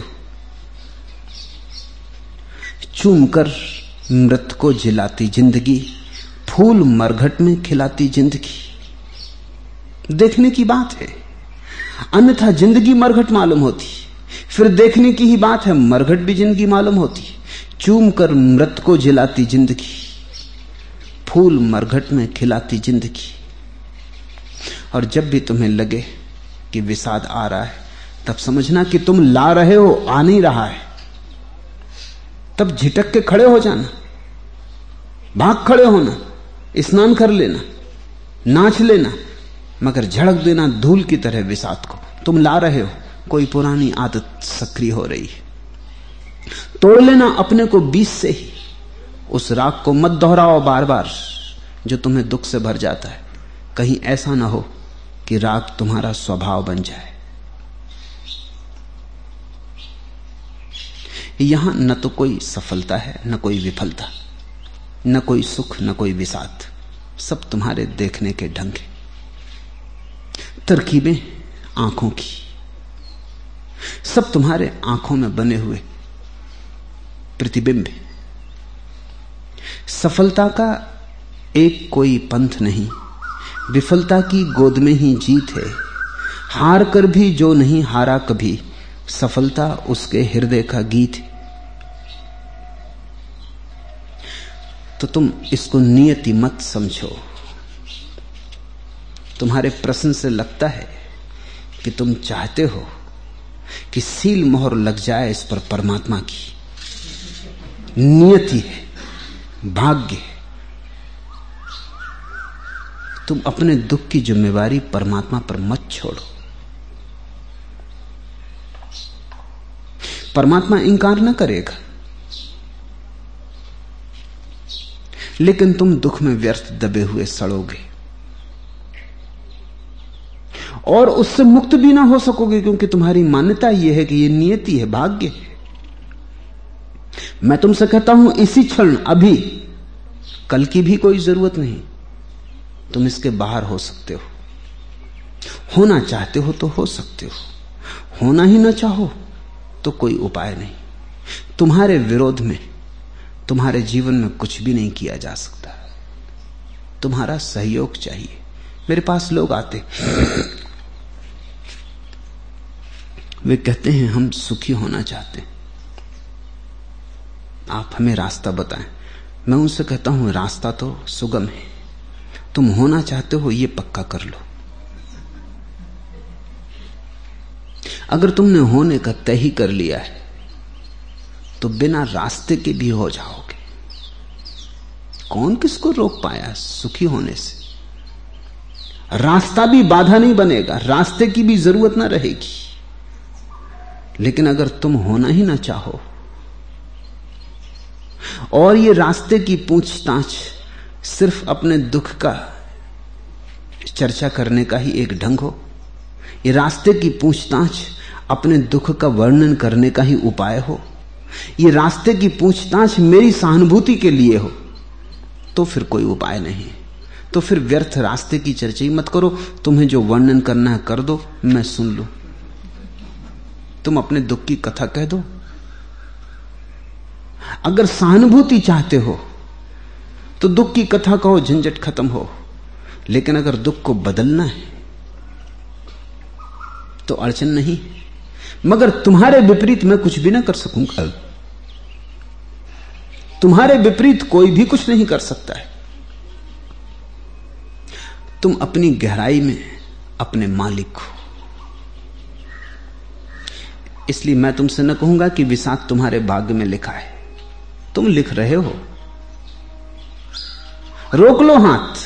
चूमकर मृत को जिलाती जिंदगी, फूल मरघट में खिलाती जिंदगी। देखने की बात है, अन्यथा जिंदगी मरघट मालूम होती। फिर देखने की ही बात है, मरघट भी जिंदगी मालूम होती। चूमकर मृत को जिलाती जिंदगी, फूल मरघट में खिलाती जिंदगी। और जब भी तुम्हें लगे कि विषाद आ रहा है, तब समझना कि तुम ला रहे हो, आ नहीं रहा है। तब झिटक के खड़े हो जाना, भाग खड़े होना, स्नान कर लेना, नाच लेना, मगर झड़क देना धूल की तरह विषाद को। तुम ला रहे हो, कोई पुरानी आदत सक्रिय हो रही है। तोड़ लेना अपने को बीच से ही। उस राग को मत दोहराओ बार बार जो तुम्हें दुख से भर जाता है। कहीं ऐसा ना हो कि राग तुम्हारा स्वभाव बन जाए। यहां न तो कोई सफलता है, न कोई विफलता, न कोई सुख, न कोई विषाद। सब तुम्हारे देखने के ढंग है, तरकीबें आंखों की, सब तुम्हारे आंखों में बने हुए प्रतिबिंब। सफलता का एक कोई पंथ नहीं, विफलता की गोद में ही जीत है। हार कर भी जो नहीं हारा कभी, सफलता उसके हृदय का गीत है। तो तुम इसको नियति मत समझो। तुम्हारे प्रश्न से लगता है कि तुम चाहते हो कि सील मोहर लग जाए इस पर परमात्मा की। नियति है, भाग्य है। तुम अपने दुख की जिम्मेवारी परमात्मा पर मत छोड़ो। परमात्मा इंकार न करेगा, लेकिन तुम दुख में व्यर्थ दबे हुए सड़ोगे और उससे मुक्त भी ना हो सकोगे, क्योंकि तुम्हारी मान्यता यह है कि यह नियति है, भाग्य है। मैं तुमसे कहता हूं इसी क्षण, अभी, कल की भी कोई जरूरत नहीं, तुम इसके बाहर हो सकते हो। होना चाहते हो तो हो सकते हो, होना ही ना चाहो तो कोई उपाय नहीं। तुम्हारे विरोध में तुम्हारे जीवन में कुछ भी नहीं किया जा सकता। तुम्हारा सहयोग चाहिए। मेरे पास लोग आते, वे कहते हैं हम सुखी होना चाहते हैं, आप हमें रास्ता बताएं। मैं उनसे कहता हूं रास्ता तो सुगम है, तुम होना चाहते हो ये पक्का कर लो। अगर तुमने होने का तय ही कर लिया है तो बिना रास्ते के भी हो जाओगे। कौन किसको रोक पाया सुखी होने से? रास्ता भी बाधा नहीं बनेगा, रास्ते की भी जरूरत ना रहेगी। लेकिन अगर तुम होना ही ना चाहो और ये रास्ते की पूछताछ सिर्फ अपने दुख का चर्चा करने का ही एक ढंग हो, ये रास्ते की पूछताछ अपने दुख का वर्णन करने का ही उपाय हो, ये रास्ते की पूछताछ मेरी सहानुभूति के लिए हो, तो फिर कोई उपाय नहीं। तो फिर व्यर्थ रास्ते की चर्चा ही मत करो। तुम्हें जो वर्णन करना है कर दो, मैं सुन लूं। तुम अपने दुख की कथा कह दो। अगर सहानुभूति चाहते हो तो दुख की कथा कहो, झंझट खत्म हो। लेकिन अगर दुख को बदलना है तो अड़चन नहीं। मगर तुम्हारे विपरीत मैं कुछ भी ना कर सकूंगा। तुम्हारे विपरीत कोई भी कुछ नहीं कर सकता है। तुम अपनी गहराई में अपने मालिक हो। इसलिए मैं तुमसे न कहूंगा कि विषाद तुम्हारे भाग्य में लिखा है, तुम लिख रहे हो। रोक लो हाथ।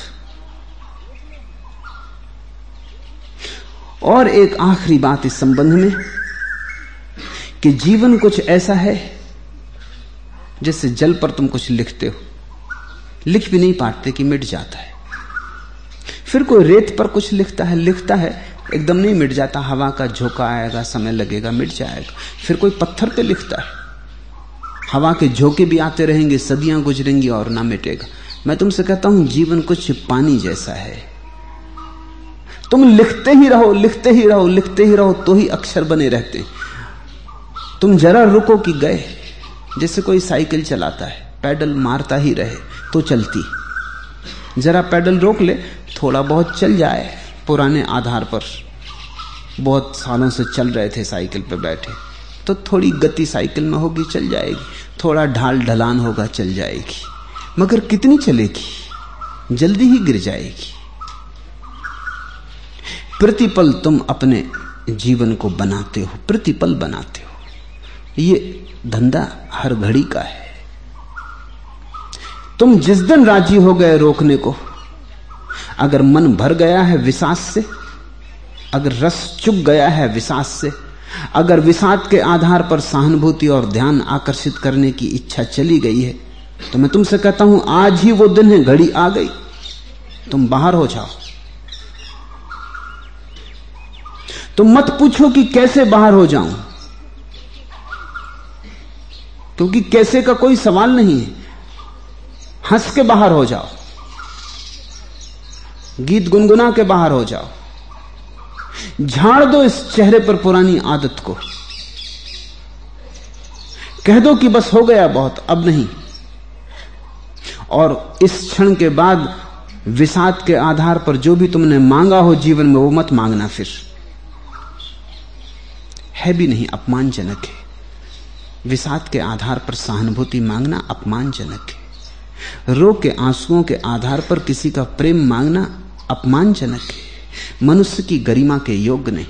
और एक आखिरी बात इस संबंध में कि जीवन कुछ ऐसा है जैसे जल पर तुम कुछ लिखते हो, लिख भी नहीं पाते कि मिट जाता है। फिर कोई रेत पर कुछ लिखता है, एकदम नहीं मिट जाता, हवा का झोंका आएगा, समय लगेगा, मिट जाएगा। फिर कोई पत्थर पे लिखता है, हवा के झोंके भी आते रहेंगे, सदियां गुजरेंगी और ना मिटेगा। मैं तुमसे कहता हूं जीवन कुछ पानी जैसा है। तुम लिखते ही रहो, लिखते ही रहो, लिखते ही रहो, तो ही अक्षर बने रहते। तुम जरा रुको कि गए, जैसे कोई साइकिल चलाता है, पैडल मारता ही रहे तो चलती। जरा पैडल रोक ले, थोड़ा बहुत चल जाए, पुराने आधार पर बहुत सालों से चल रहे थे साइकिल पर बैठे, तो थोड़ी गति साइकिल में होगी, चल जाएगी। थोड़ा ढाल ढलान होगा, चल जाएगी। मगर कितनी चलेगी? जल्दी ही गिर जाएगी। प्रतिपल तुम अपने जीवन को बनाते हो, प्रतिपल बनाते हो। ये धंधा हर घड़ी का है। तुम जिस दिन राजी हो गए रोकने को, अगर मन भर गया है विषाद से, अगर रस चुक गया है विषाद से, अगर विषाद के आधार पर सहानुभूति और ध्यान आकर्षित करने की इच्छा चली गई है, तो मैं तुमसे कहता हूं आज ही वो दिन है, घड़ी आ गई। तुम बाहर हो जाओ। तुम मत पूछो कि कैसे बाहर हो जाऊं, क्योंकि कैसे का कोई सवाल नहीं है। हंस के बाहर हो जाओ, गीत गुनगुना के बाहर हो जाओ। झाड़ दो इस चेहरे पर पुरानी आदत को, कह दो कि बस हो गया बहुत, अब नहीं। और इस क्षण के बाद विषाद के आधार पर जो भी तुमने मांगा हो जीवन में, वो मत मांगना। फिर है भी नहीं, अपमानजनक है। विषाद के आधार पर सहानुभूति मांगना अपमानजनक है। रो के आंसुओं के आधार पर किसी का प्रेम मांगना अपमानजनक है, मनुष्य की गरिमा के योग्य नहीं।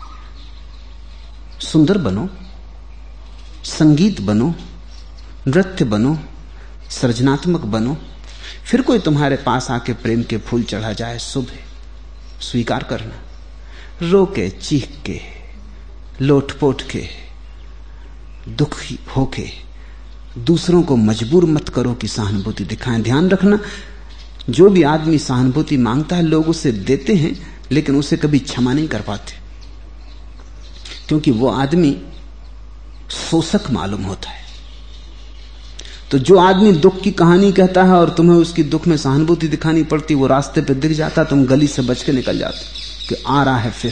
सुंदर बनो, संगीत बनो, नृत्य बनो, सृजनात्मक बनो, फिर कोई तुम्हारे पास आके प्रेम के फूल चढ़ा जाए, शुभ है, स्वीकार करना। रो के, चीख के, लोटपोट के, दुखी होके दूसरों को मजबूर मत करो कि सहानुभूति दिखाएं। ध्यान रखना, जो भी आदमी सहानुभूति मांगता है लोग उसे देते हैं, लेकिन उसे कभी क्षमा नहीं कर पाते, क्योंकि वो आदमी शोषक मालूम होता है। तो जो आदमी दुख की कहानी कहता है और तुम्हें उसकी दुख में सहानुभूति दिखानी पड़ती, वो रास्ते पे दिख जाता, तुम गली से बच के निकल जाते कि आ रहा है फिर।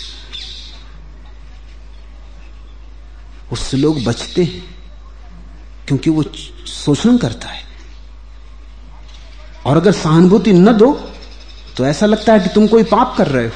उससे लोग बचते हैं क्योंकि वो शोषण करता है। और अगर सहानुभूति न दो तो ऐसा लगता है कि तुम कोई पाप कर रहे हो।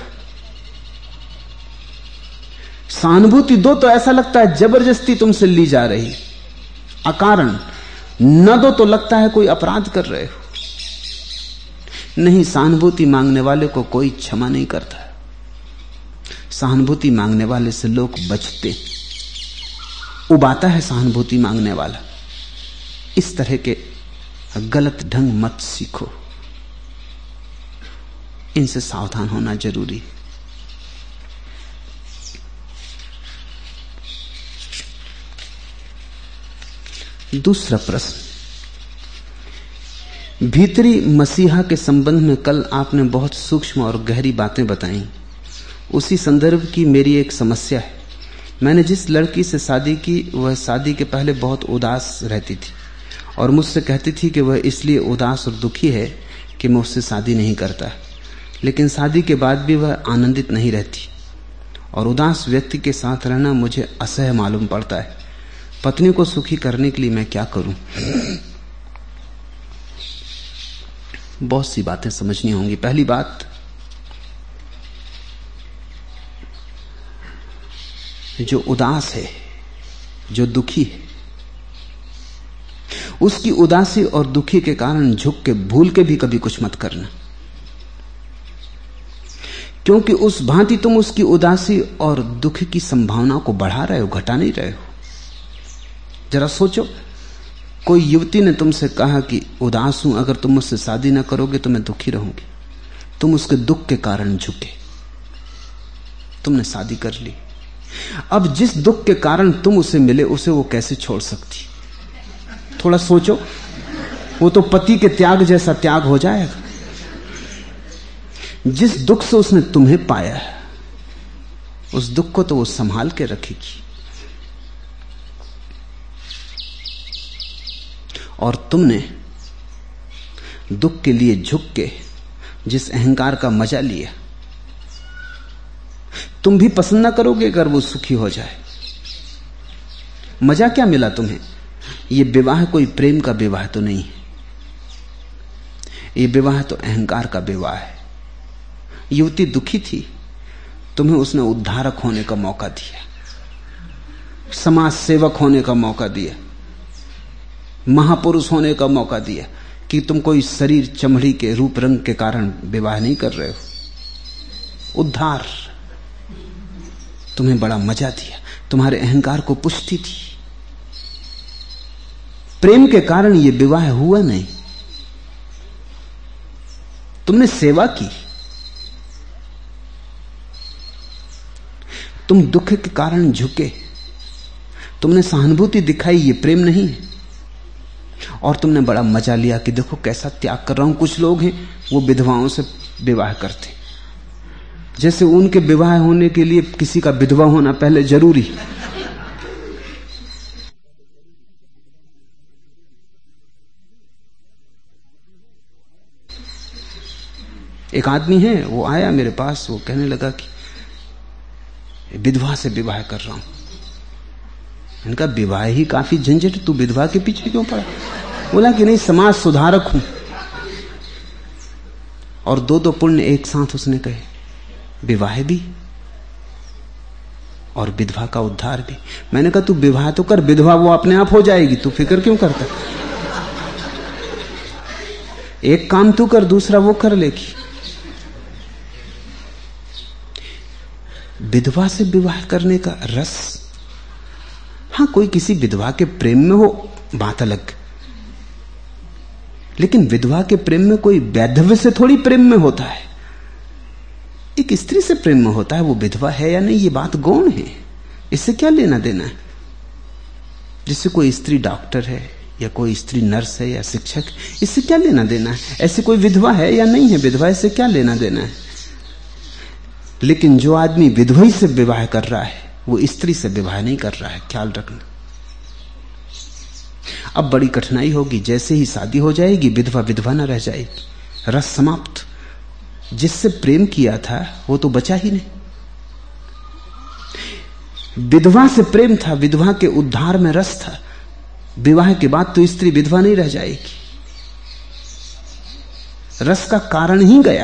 सहानुभूति दो तो ऐसा लगता है जबरदस्ती तुमसे ली जा रही, अकारण। न दो तो लगता है कोई अपराध कर रहे हो। नहीं, सहानुभूति मांगने वाले को कोई क्षमा नहीं करता। सहानुभूति मांगने वाले से लोग बचते, उबाता है सहानुभूति मांगने वाला। इस तरह के गलत ढंग मत सीखो, इनसे सावधान होना जरूरी है। दूसरा प्रश्न, भीतरी मसीहा के संबंध में कल आपने बहुत सूक्ष्म और गहरी बातें बताई। उसी संदर्भ की मेरी एक समस्या है। मैंने जिस लड़की से शादी की वह शादी के पहले बहुत उदास रहती थी और मुझसे कहती थी कि वह इसलिए उदास और दुखी है कि मैं उससे शादी नहीं करता, लेकिन शादी के बाद भी वह आनंदित नहीं रहती और उदास व्यक्ति के साथ रहना मुझे असह्य मालूम पड़ता है। पत्नी को सुखी करने के लिए मैं क्या करूं? बहुत सी बातें समझनी होंगी। पहली बात, जो उदास है, जो दुखी है, उसकी उदासी और दुखी के कारण झुक के भूल के भी कभी कुछ मत करना, क्योंकि उस भांति तुम उसकी उदासी और दुख की संभावना को बढ़ा रहे हो, घटा नहीं रहे हो। जरा सोचो, कोई युवती ने तुमसे कहा कि उदास हूं, अगर तुम मुझसे शादी ना करोगे तो मैं दुखी रहूंगी। तुम उसके दुख के कारण झुके, तुमने शादी कर ली। अब जिस दुख के कारण तुम उसे मिले, उसे वो कैसे छोड़ सकती? थोड़ा सोचो, वो तो पति के त्याग जैसा त्याग हो जाएगा। जिस दुख से उसने तुम्हें पाया है, उस दुख को तो वो संभाल के रखेगी। और तुमने दुख के लिए झुक के जिस अहंकार का मजा लिया, तुम भी पसंद ना करोगे अगर वो सुखी हो जाए। मजा क्या मिला तुम्हें? ये विवाह कोई प्रेम का विवाह तो नहीं है, ये विवाह तो अहंकार का विवाह है। युवती दुखी थी, तुम्हें उसने उद्धारक होने का मौका दिया, समाज सेवक होने का मौका दिया, महापुरुष होने का मौका दिया, कि तुम कोई शरीर चमड़ी के रूप रंग के कारण विवाह नहीं कर रहे हो। उद्धार तुम्हें बड़ा मजा दिया, तुम्हारे अहंकार को पुष्टि थी। प्रेम के कारण यह विवाह हुआ नहीं, तुमने सेवा की। तुम दुख के कारण झुके, तुमने सहानुभूति दिखाई, ये प्रेम नहीं है। और तुमने बड़ा मजा लिया कि देखो कैसा त्याग कर रहा हूं। कुछ लोग हैं वो विधवाओं से विवाह करते, जैसे उनके विवाह होने के लिए किसी का विधवा होना पहले जरूरी। एक आदमी है, वो आया मेरे पास, वो कहने लगा कि विधवा से विवाह कर रहा हूं। इनका विवाह ही काफी झंझट, तू विधवा के पीछे क्यों पड़ा? बोला कि नहीं, समाज सुधारक हूं। और दो दो पुण्य एक साथ उसने कहे, विवाह भी और विधवा का उद्धार भी। मैंने कहा तू विवाह तो कर, विधवा वो अपने आप हो जाएगी, तू फिक्र क्यों करता? एक काम तू कर, दूसरा वो कर लेगी। विधवा से विवाह करने का रस, हां कोई किसी विधवा के प्रेम में हो, बात अलग, लेकिन विधवा के प्रेम में कोई वैधव्य से थोड़ी प्रेम में होता है। एक स्त्री से प्रेम में होता है, वो विधवा है या नहीं ये बात गौण है, इससे क्या लेना देना है। जिससे कोई स्त्री डॉक्टर है या कोई स्त्री नर्स है या शिक्षक, इससे क्या लेना देना है। ऐसे कोई विधवा है या नहीं है विधवा, इससे क्या लेना देना है। लेकिन जो आदमी विधवा से विवाह कर रहा है वो स्त्री से विवाह नहीं कर रहा है, ख्याल रखना। अब बड़ी कठिनाई होगी, जैसे ही शादी हो जाएगी विधवा विधवा न रह जाएगी, रस समाप्त। जिससे प्रेम किया था वो तो बचा ही नहीं। विधवा से प्रेम था, विधवा के उद्धार में रस था। विवाह के बाद तो स्त्री विधवा नहीं रह जाएगी, रस का कारण ही गया।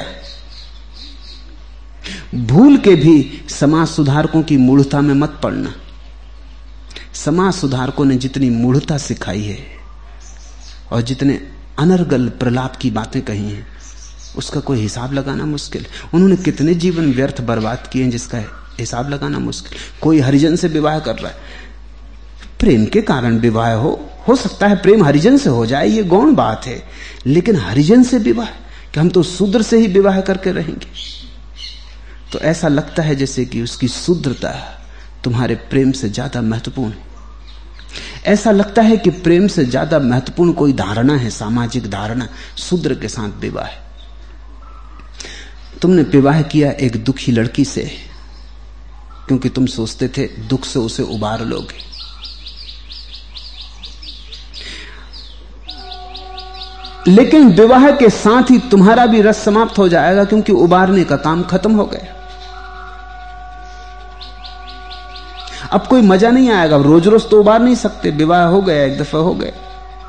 भूल के भी समाज सुधारकों की मूढ़ता में मत पड़ना। समाज सुधारकों ने जितनी मूढ़ता सिखाई है और जितने अनर्गल प्रलाप की बातें कही हैं, उसका कोई हिसाब लगाना मुश्किल। उन्होंने कितने जीवन व्यर्थ बर्बाद किए हैं जिसका हिसाब लगाना मुश्किल। कोई हरिजन से विवाह कर रहा है, प्रेम के कारण विवाह हो सकता है प्रेम हरिजन से हो जाए, ये गौण बात है, लेकिन हरिजन से विवाह, कि हम तो शूद्र से ही विवाह करके रहेंगे, तो ऐसा लगता है जैसे कि उसकी शूद्रता तुम्हारे प्रेम से ज्यादा महत्वपूर्ण है। ऐसा लगता है कि प्रेम से ज्यादा महत्वपूर्ण कोई धारणा है, सामाजिक धारणा, शूद्र के साथ विवाह। तुमने विवाह किया एक दुखी लड़की से क्योंकि तुम सोचते थे दुख से उसे उबार लोगे। लेकिन विवाह के साथ ही तुम्हारा भी रस समाप्त हो जाएगा, क्योंकि उबारने का काम खत्म हो गया। अब कोई मजा नहीं आएगा, रोज रोज तो उबार नहीं सकते, विवाह हो गया, एक दफा हो गया।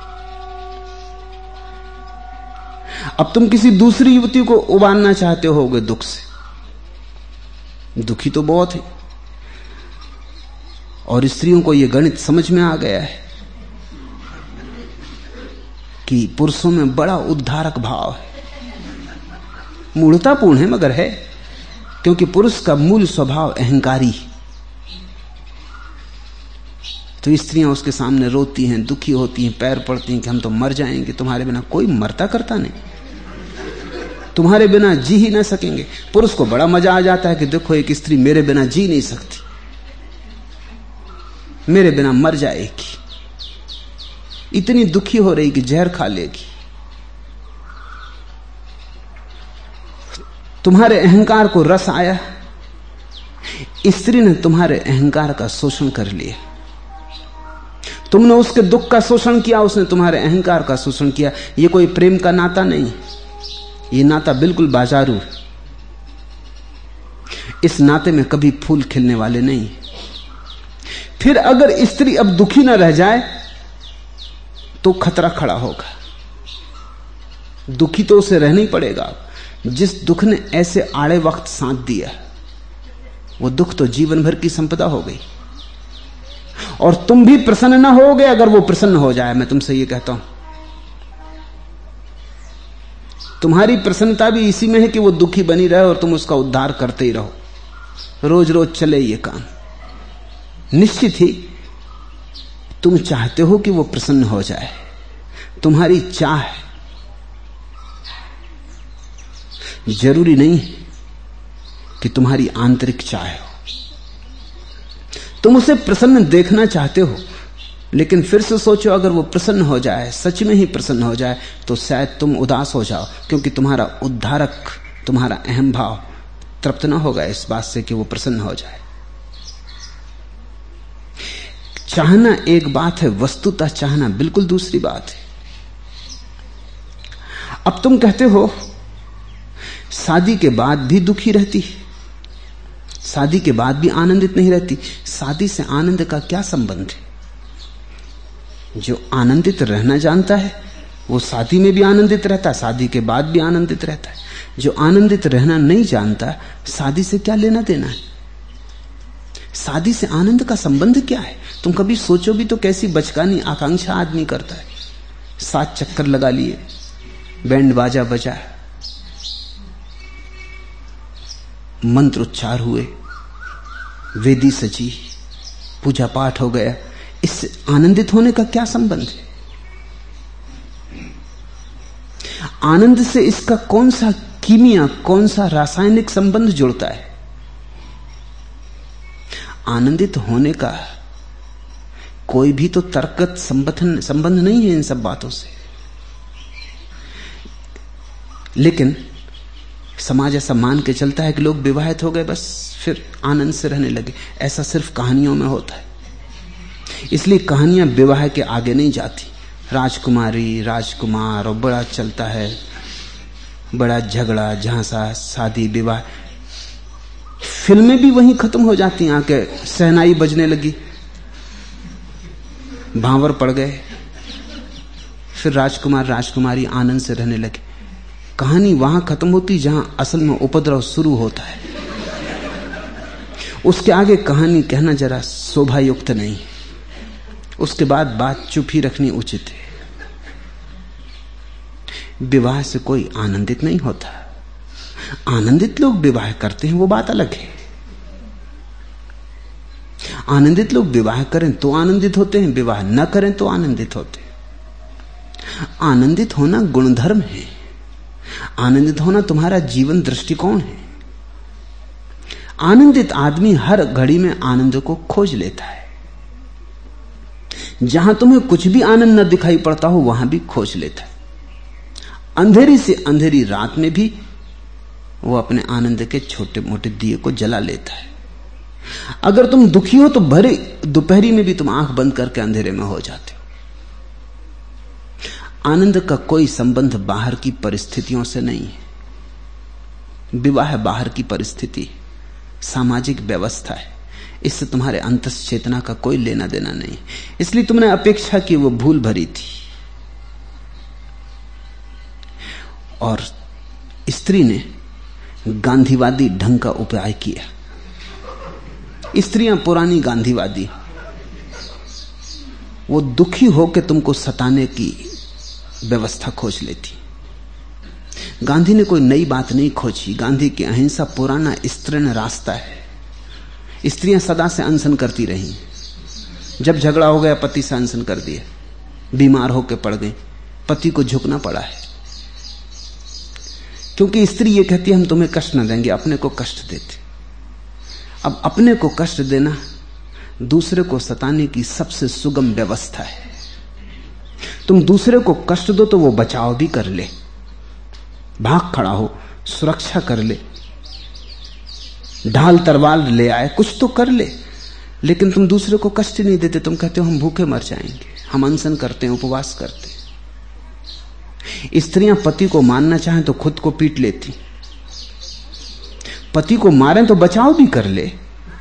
अब तुम किसी दूसरी युवती को उबारना चाहते होगे दुख से, दुखी तो बहुत है। और स्त्रियों को यह गणित समझ में आ गया है कि पुरुषों में बड़ा उद्धारक भाव है। मूढ़तापूर्ण है मगर है, क्योंकि पुरुष का मूल स्वभाव अहंकारी। तो स्त्रियां उसके सामने रोती हैं, दुखी होती हैं, पैर पड़ती हैं कि हम तो मर जाएंगे तुम्हारे बिना। कोई मरता करता नहीं, तुम्हारे बिना जी ही ना सकेंगे। पुरुष को बड़ा मजा आ जाता है कि देखो एक स्त्री मेरे बिना जी नहीं सकती, मेरे बिना मर जाएगी, इतनी दुखी हो रही कि जहर खा लेगी। तुम्हारे अहंकार को रस आया, स्त्री ने तुम्हारे अहंकार का शोषण कर लिया। तुमने उसके दुख का शोषण किया, उसने तुम्हारे अहंकार का शोषण किया। यह कोई प्रेम का नाता नहीं, यह नाता बिल्कुल बाजारू है। इस नाते में कभी फूल खिलने वाले नहीं। फिर अगर स्त्री अब दुखी ना रह जाए तो खतरा खड़ा होगा। दुखी तो उसे रहना ही पड़ेगा। जिस दुख ने ऐसे आड़े वक्त साथ दिया, वो दुख तो जीवन भर की संपदा हो गई। और तुम भी प्रसन्न ना होगे अगर वो प्रसन्न हो जाए। मैं तुमसे ये कहता हूं, तुम्हारी प्रसन्नता भी इसी में है कि वो दुखी बनी रहे और तुम उसका उद्धार करते ही रहो। रोज रोज चले ये काम। निश्चित ही तुम चाहते हो कि वो प्रसन्न हो जाए, तुम्हारी चाह है। जरूरी नहीं कि तुम्हारी आंतरिक चाह हो। तुम उसे प्रसन्न देखना चाहते हो, लेकिन फिर से सोचो अगर वो प्रसन्न हो जाए, सच में ही प्रसन्न हो जाए, तो शायद तुम उदास हो जाओ, क्योंकि तुम्हारा उद्धारक, तुम्हारा अहम भाव तृप्त न होगा इस बात से कि वो प्रसन्न हो जाए। चाहना एक बात है, वस्तुतः चाहना बिल्कुल दूसरी बात है। अब तुम कहते हो शादी के बाद भी दुखी रहती, शादी के बाद भी आनंदित नहीं रहती। शादी से आनंद का क्या संबंध है? जो आनंदित रहना जानता है वो शादी में भी आनंदित रहता है, शादी के बाद भी आनंदित रहता है। जो आनंदित रहना नहीं जानता, शादी से क्या लेना देना है? शादी से आनंद का संबंध क्या है? तुम कभी सोचो भी तो कैसी बचकानी आकांक्षा आदमी करता है। 7 चक्कर लगा लिए, बैंड बाजा बजा, मंत्र उच्चार हुए, वेदी सजी, पूजा पाठ हो गया। इससे आनंदित होने का क्या संबंध है? आनंद से इसका कौन सा कीमिया, कौन सा रासायनिक संबंध जुड़ता है? आनंदित होने का कोई भी तो तर्कगत संबंध नहीं है इन सब बातों से। लेकिन समाज ऐसा मान के चलता है कि लोग विवाहित हो गए बस फिर आनंद से रहने लगे। ऐसा सिर्फ कहानियों में होता है, इसलिए कहानियां विवाह के आगे नहीं जाती। राजकुमारी राजकुमार और बड़ा चलता है, बड़ा झगड़ा झांसा, शादी विवाह। फिल्में भी वहीं खत्म हो जाती हैं। आके शहनाई बजने लगी, भांवर पड़ गए, फिर राजकुमार राजकुमारी आनंद से रहने लगे। कहानी वहां खत्म होती जहां असल में उपद्रव शुरू होता है। उसके आगे कहानी कहना जरा शोभायुक्त नहीं। उसके बाद बात चुप ही रखनी उचित है। विवाह से कोई आनंदित नहीं होता। आनंदित लोग विवाह करते हैं, वो बात अलग है। आनंदित लोग विवाह करें तो आनंदित होते हैं, विवाह न करें तो आनंदित होते हैं। आनंदित होना गुणधर्म है। आनंदित होना तुम्हारा जीवन दृष्टिकोण है। आनंदित आदमी हर घड़ी में आनंद को खोज लेता है। जहां तुम्हें कुछ भी आनंद न दिखाई पड़ता हो वहां भी खोज लेता है। अंधेरी से अंधेरी रात में भी वो अपने आनंद के छोटे मोटे दिए को जला लेता है। अगर तुम दुखी हो तो भरे दोपहरी में भी तुम आंख बंद करके अंधेरे में हो जाते हो। आनंद का कोई संबंध बाहर की परिस्थितियों से नहीं है। विवाह बाहर की परिस्थिति, सामाजिक व्यवस्था है। इससे तुम्हारे अंतस चेतना का कोई लेना देना नहीं। इसलिए तुमने अपेक्षा की वो भूल भरी थी। और स्त्री ने गांधीवादी ढंग का उपाय किया। स्त्रियां पुरानी गांधीवादी, वो दुखी होकर तुमको सताने की व्यवस्था खोज लेती। गांधी ने कोई नई बात नहीं खोजी। गांधी की अहिंसा पुराना स्त्रीण रास्ता है। स्त्रियां सदा से अनशन करती रही। जब झगड़ा हो गया पति से अनशन कर दिया, बीमार होकर पड़ गई, पति को झुकना पड़ा है। क्योंकि स्त्री ये कहती है हम तुम्हें कष्ट न देंगे, अपने को कष्ट देते। अब अपने को कष्ट देना दूसरे को सताने की सबसे सुगम व्यवस्था है। तुम दूसरे को कष्ट दो तो वो बचाव भी कर ले, भाग खड़ा हो, सुरक्षा कर ले, ढाल तलवार ले आए, कुछ तो कर ले। लेकिन तुम दूसरे को कष्ट नहीं देते। तुम कहते हो हम भूखे मर जाएंगे, हम अनशन करते हैं, उपवास करते हैं। स्त्रियां पति को मारना चाहें तो खुद को पीट लेती। पति को मारें तो बचाव भी कर ले,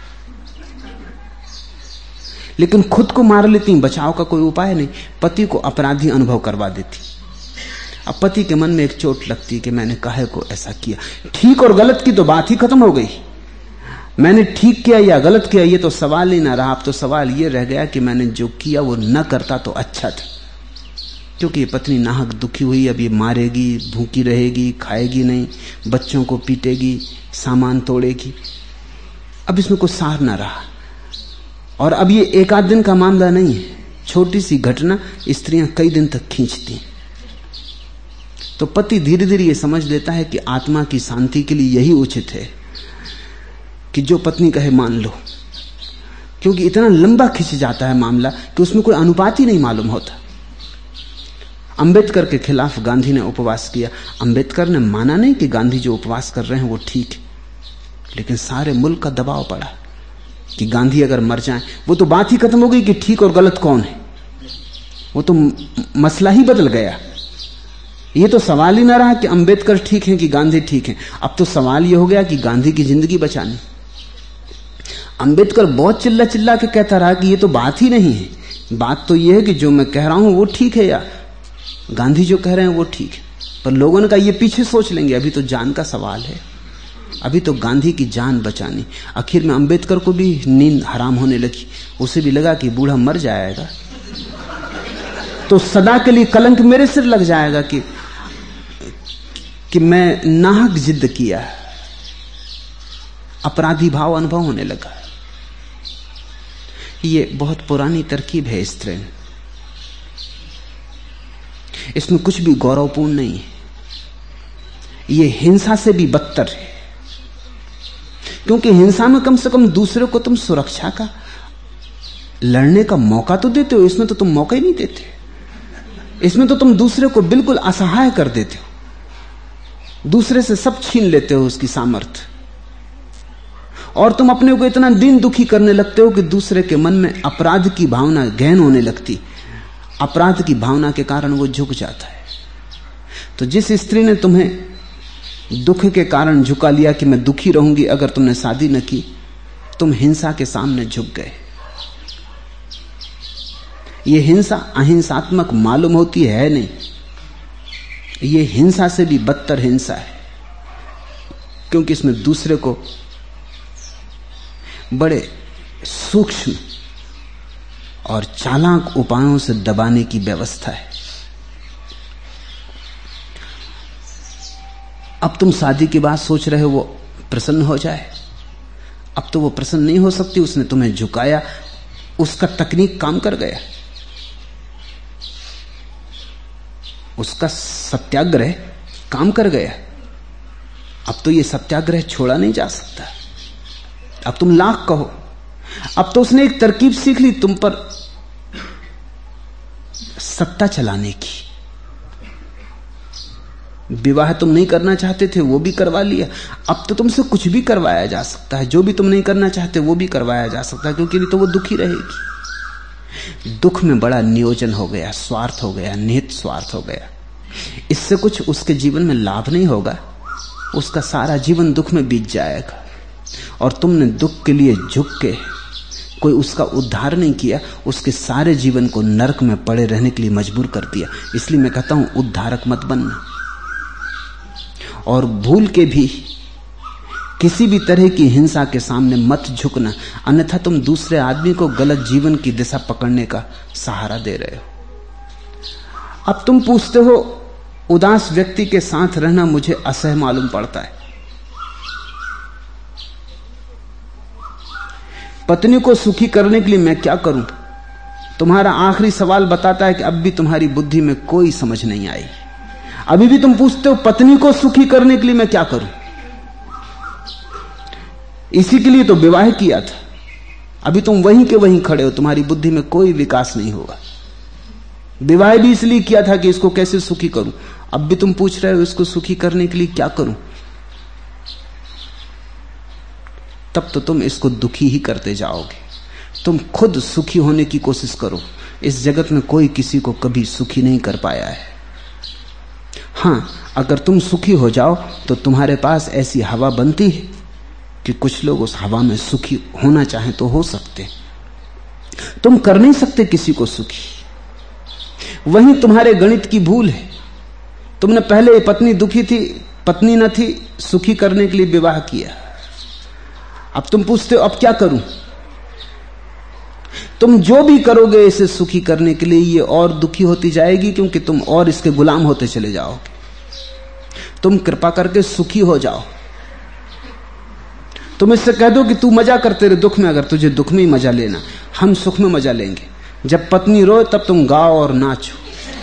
लेकिन खुद को मार लेती। बचाव का कोई उपाय नहीं। पति को अपराधी अनुभव करवा देती। अब पति के मन में एक चोट लगती कि मैंने काहे को ऐसा किया। ठीक और गलत की तो बात ही खत्म हो गई। मैंने ठीक किया या गलत किया ये तो सवाल ही ना रहा। अब तो सवाल ये रह गया कि मैंने जो किया वो न करता तो अच्छा था। क्योंकि ये पत्नी नाहक दुखी हुई, अब ये मारेगी, भूखी रहेगी, खाएगी नहीं, बच्चों को पीटेगी, सामान तोड़ेगी। अब इसमें कुछ सार ना रहा। और अब ये एक आध दिन का मामला नहीं है। छोटी सी घटना स्त्रियां कई दिन तक खींचती। तो पति धीरे धीरे ये समझ लेता है कि आत्मा की शांति के लिए यही उचित है कि जो पत्नी कहे मान लो। क्योंकि इतना लंबा खिंच जाता है मामला कि उसमें कोई अनुपात ही नहीं मालूम होता। अंबेडकर के खिलाफ गांधी ने उपवास किया। अंबेडकर ने माना नहीं कि गांधी जो उपवास कर रहे हैं वो ठीक है, लेकिन सारे मुल्क का दबाव पड़ा कि गांधी अगर मर जाएं। वो तो बात ही खत्म हो गई कि ठीक और गलत कौन है। वो तो मसला ही बदल गया। ये तो सवाल ही ना रहा कि अंबेडकर ठीक है कि गांधी ठीक है। अब तो सवाल ये हो गया कि गांधी की जिंदगी बचानी। अंबेडकर बहुत चिल्ला चिल्ला के कहता रहा कि ये तो बात ही नहीं है। बात तो ये है कि जो मैं कह रहा हूं वो ठीक है या गांधी जो कह रहे हैं वो ठीक है। पर लोगों ने कहा ये पीछे सोच लेंगे, अभी तो जान का सवाल है, अभी तो गांधी की जान बचानी। आखिर में अंबेडकर को भी नींद हराम होने लगी। उसे भी लगा कि बूढ़ा मर जाएगा तो सदा के लिए कलंक मेरे सिर लग जाएगा कि कि मैं नाहक जिद किया, अपराधी भाव अनुभव होने लगा। ये बहुत पुरानी तरकीब है स्त्री, इसमें कुछ भी गौरवपूर्ण नहीं है। ये हिंसा से भी बदतर है, क्योंकि हिंसा में कम से कम दूसरे को तुम सुरक्षा का, लड़ने का मौका तो देते हो, इसमें तो तुम मौका ही नहीं देते। इसमें तो तुम दूसरे को बिल्कुल असहाय कर देते हो, दूसरे से सब छीन लेते हो उसकी सामर्थ्य, और तुम अपने को इतना दीन दुखी करने लगते हो कि दूसरे के मन में अपराध की भावना गहन होने लगती। अपराध की भावना के कारण वो झुक जाता है। तो जिस स्त्री ने तुम्हें दुख के कारण झुका लिया कि मैं दुखी रहूंगी अगर तुमने शादी न की, तुम हिंसा के सामने झुक गए। ये हिंसा अहिंसात्मक मालूम होती है नहीं, ये हिंसा से भी बदतर हिंसा है, क्योंकि इसमें दूसरे को बड़े सूक्ष्म और चालाक उपायों से दबाने की व्यवस्था है। अब तुम शादी की बात सोच रहे हो वो प्रसन्न हो जाए, अब तो वो प्रसन्न नहीं हो सकती। उसने तुम्हें झुकाया, उसका तकनीक काम कर गया, उसका सत्याग्रह काम कर गया। अब तो ये सत्याग्रह छोड़ा नहीं जा सकता। अब तुम लाख कहो, अब तो उसने एक तरकीब सीख ली तुम पर सत्ता चलाने की। विवाह तुम नहीं करना चाहते थे, वो भी करवा लिया। अब तो तुमसे कुछ भी करवाया जा सकता है, जो भी तुम नहीं करना चाहते वो भी करवाया जा सकता है, क्योंकि नहीं तो वो दुखी रहेगी। दुख में बड़ा नियोजन हो गया, स्वार्थ हो गया, निहित स्वार्थ हो गया। इससे कुछ उसके जीवन में लाभ नहीं होगा, उसका सारा जीवन दुख में बीत जाएगा। और तुमने दुख के लिए झुक के कोई उसका उद्धार नहीं किया, उसके सारे जीवन को नरक में पड़े रहने के लिए मजबूर कर दिया। इसलिए मैं कहता हूं उद्धारक मत बनना, और भूल के भी किसी भी तरह की हिंसा के सामने मत झुकना, अन्यथा तुम दूसरे आदमी को गलत जीवन की दिशा पकड़ने का सहारा दे रहे हो। अब तुम पूछते हो उदास व्यक्ति के साथ रहना मुझे असह्य मालूम पड़ता है। पत्नी को सुखी करने के लिए मैं क्या करूं? तुम्हारा आखिरी सवाल बताता है कि अब भी तुम्हारी बुद्धि में कोई समझ नहीं आई। अभी भी तुम पूछते हो पत्नी को सुखी करने के लिए मैं क्या करूं? इसी के लिए तो विवाह किया था। अभी तुम वहीं के वहीं खड़े हो, तुम्हारी बुद्धि में कोई विकास नहीं हुआ। विवाह भी इसलिए किया था कि इसको कैसे सुखी करूं। अब भी तुम पूछ रहे हो इसको सुखी करने के लिए क्या करूं? तब तो तुम इसको दुखी ही करते जाओगे। तुम खुद सुखी होने की कोशिश करो। इस जगत में कोई किसी को कभी सुखी नहीं कर पाया है। हां, अगर तुम सुखी हो जाओ तो तुम्हारे पास ऐसी हवा बनती है कि कुछ लोग उस हवा में सुखी होना चाहें तो हो सकते। तुम कर नहीं सकते किसी को सुखी। वही तुम्हारे गणित की भूल है। तुमने पहले पत्नी दुखी थी, पत्नी न थी, सुखी करने के लिए विवाह किया। अब तुम पूछते हो अब क्या करूं? तुम जो भी करोगे इसे सुखी करने के लिए ये और दुखी होती जाएगी, क्योंकि तुम और इसके गुलाम होते चले जाओगे। तुम कृपा करके सुखी हो जाओ। तुम इससे कह दो कि तू मजा करते रहे दुख में, अगर तुझे दुख में ही मजा लेना, हम सुख में मजा लेंगे। जब पत्नी रोए तब तुम गाओ और नाचो।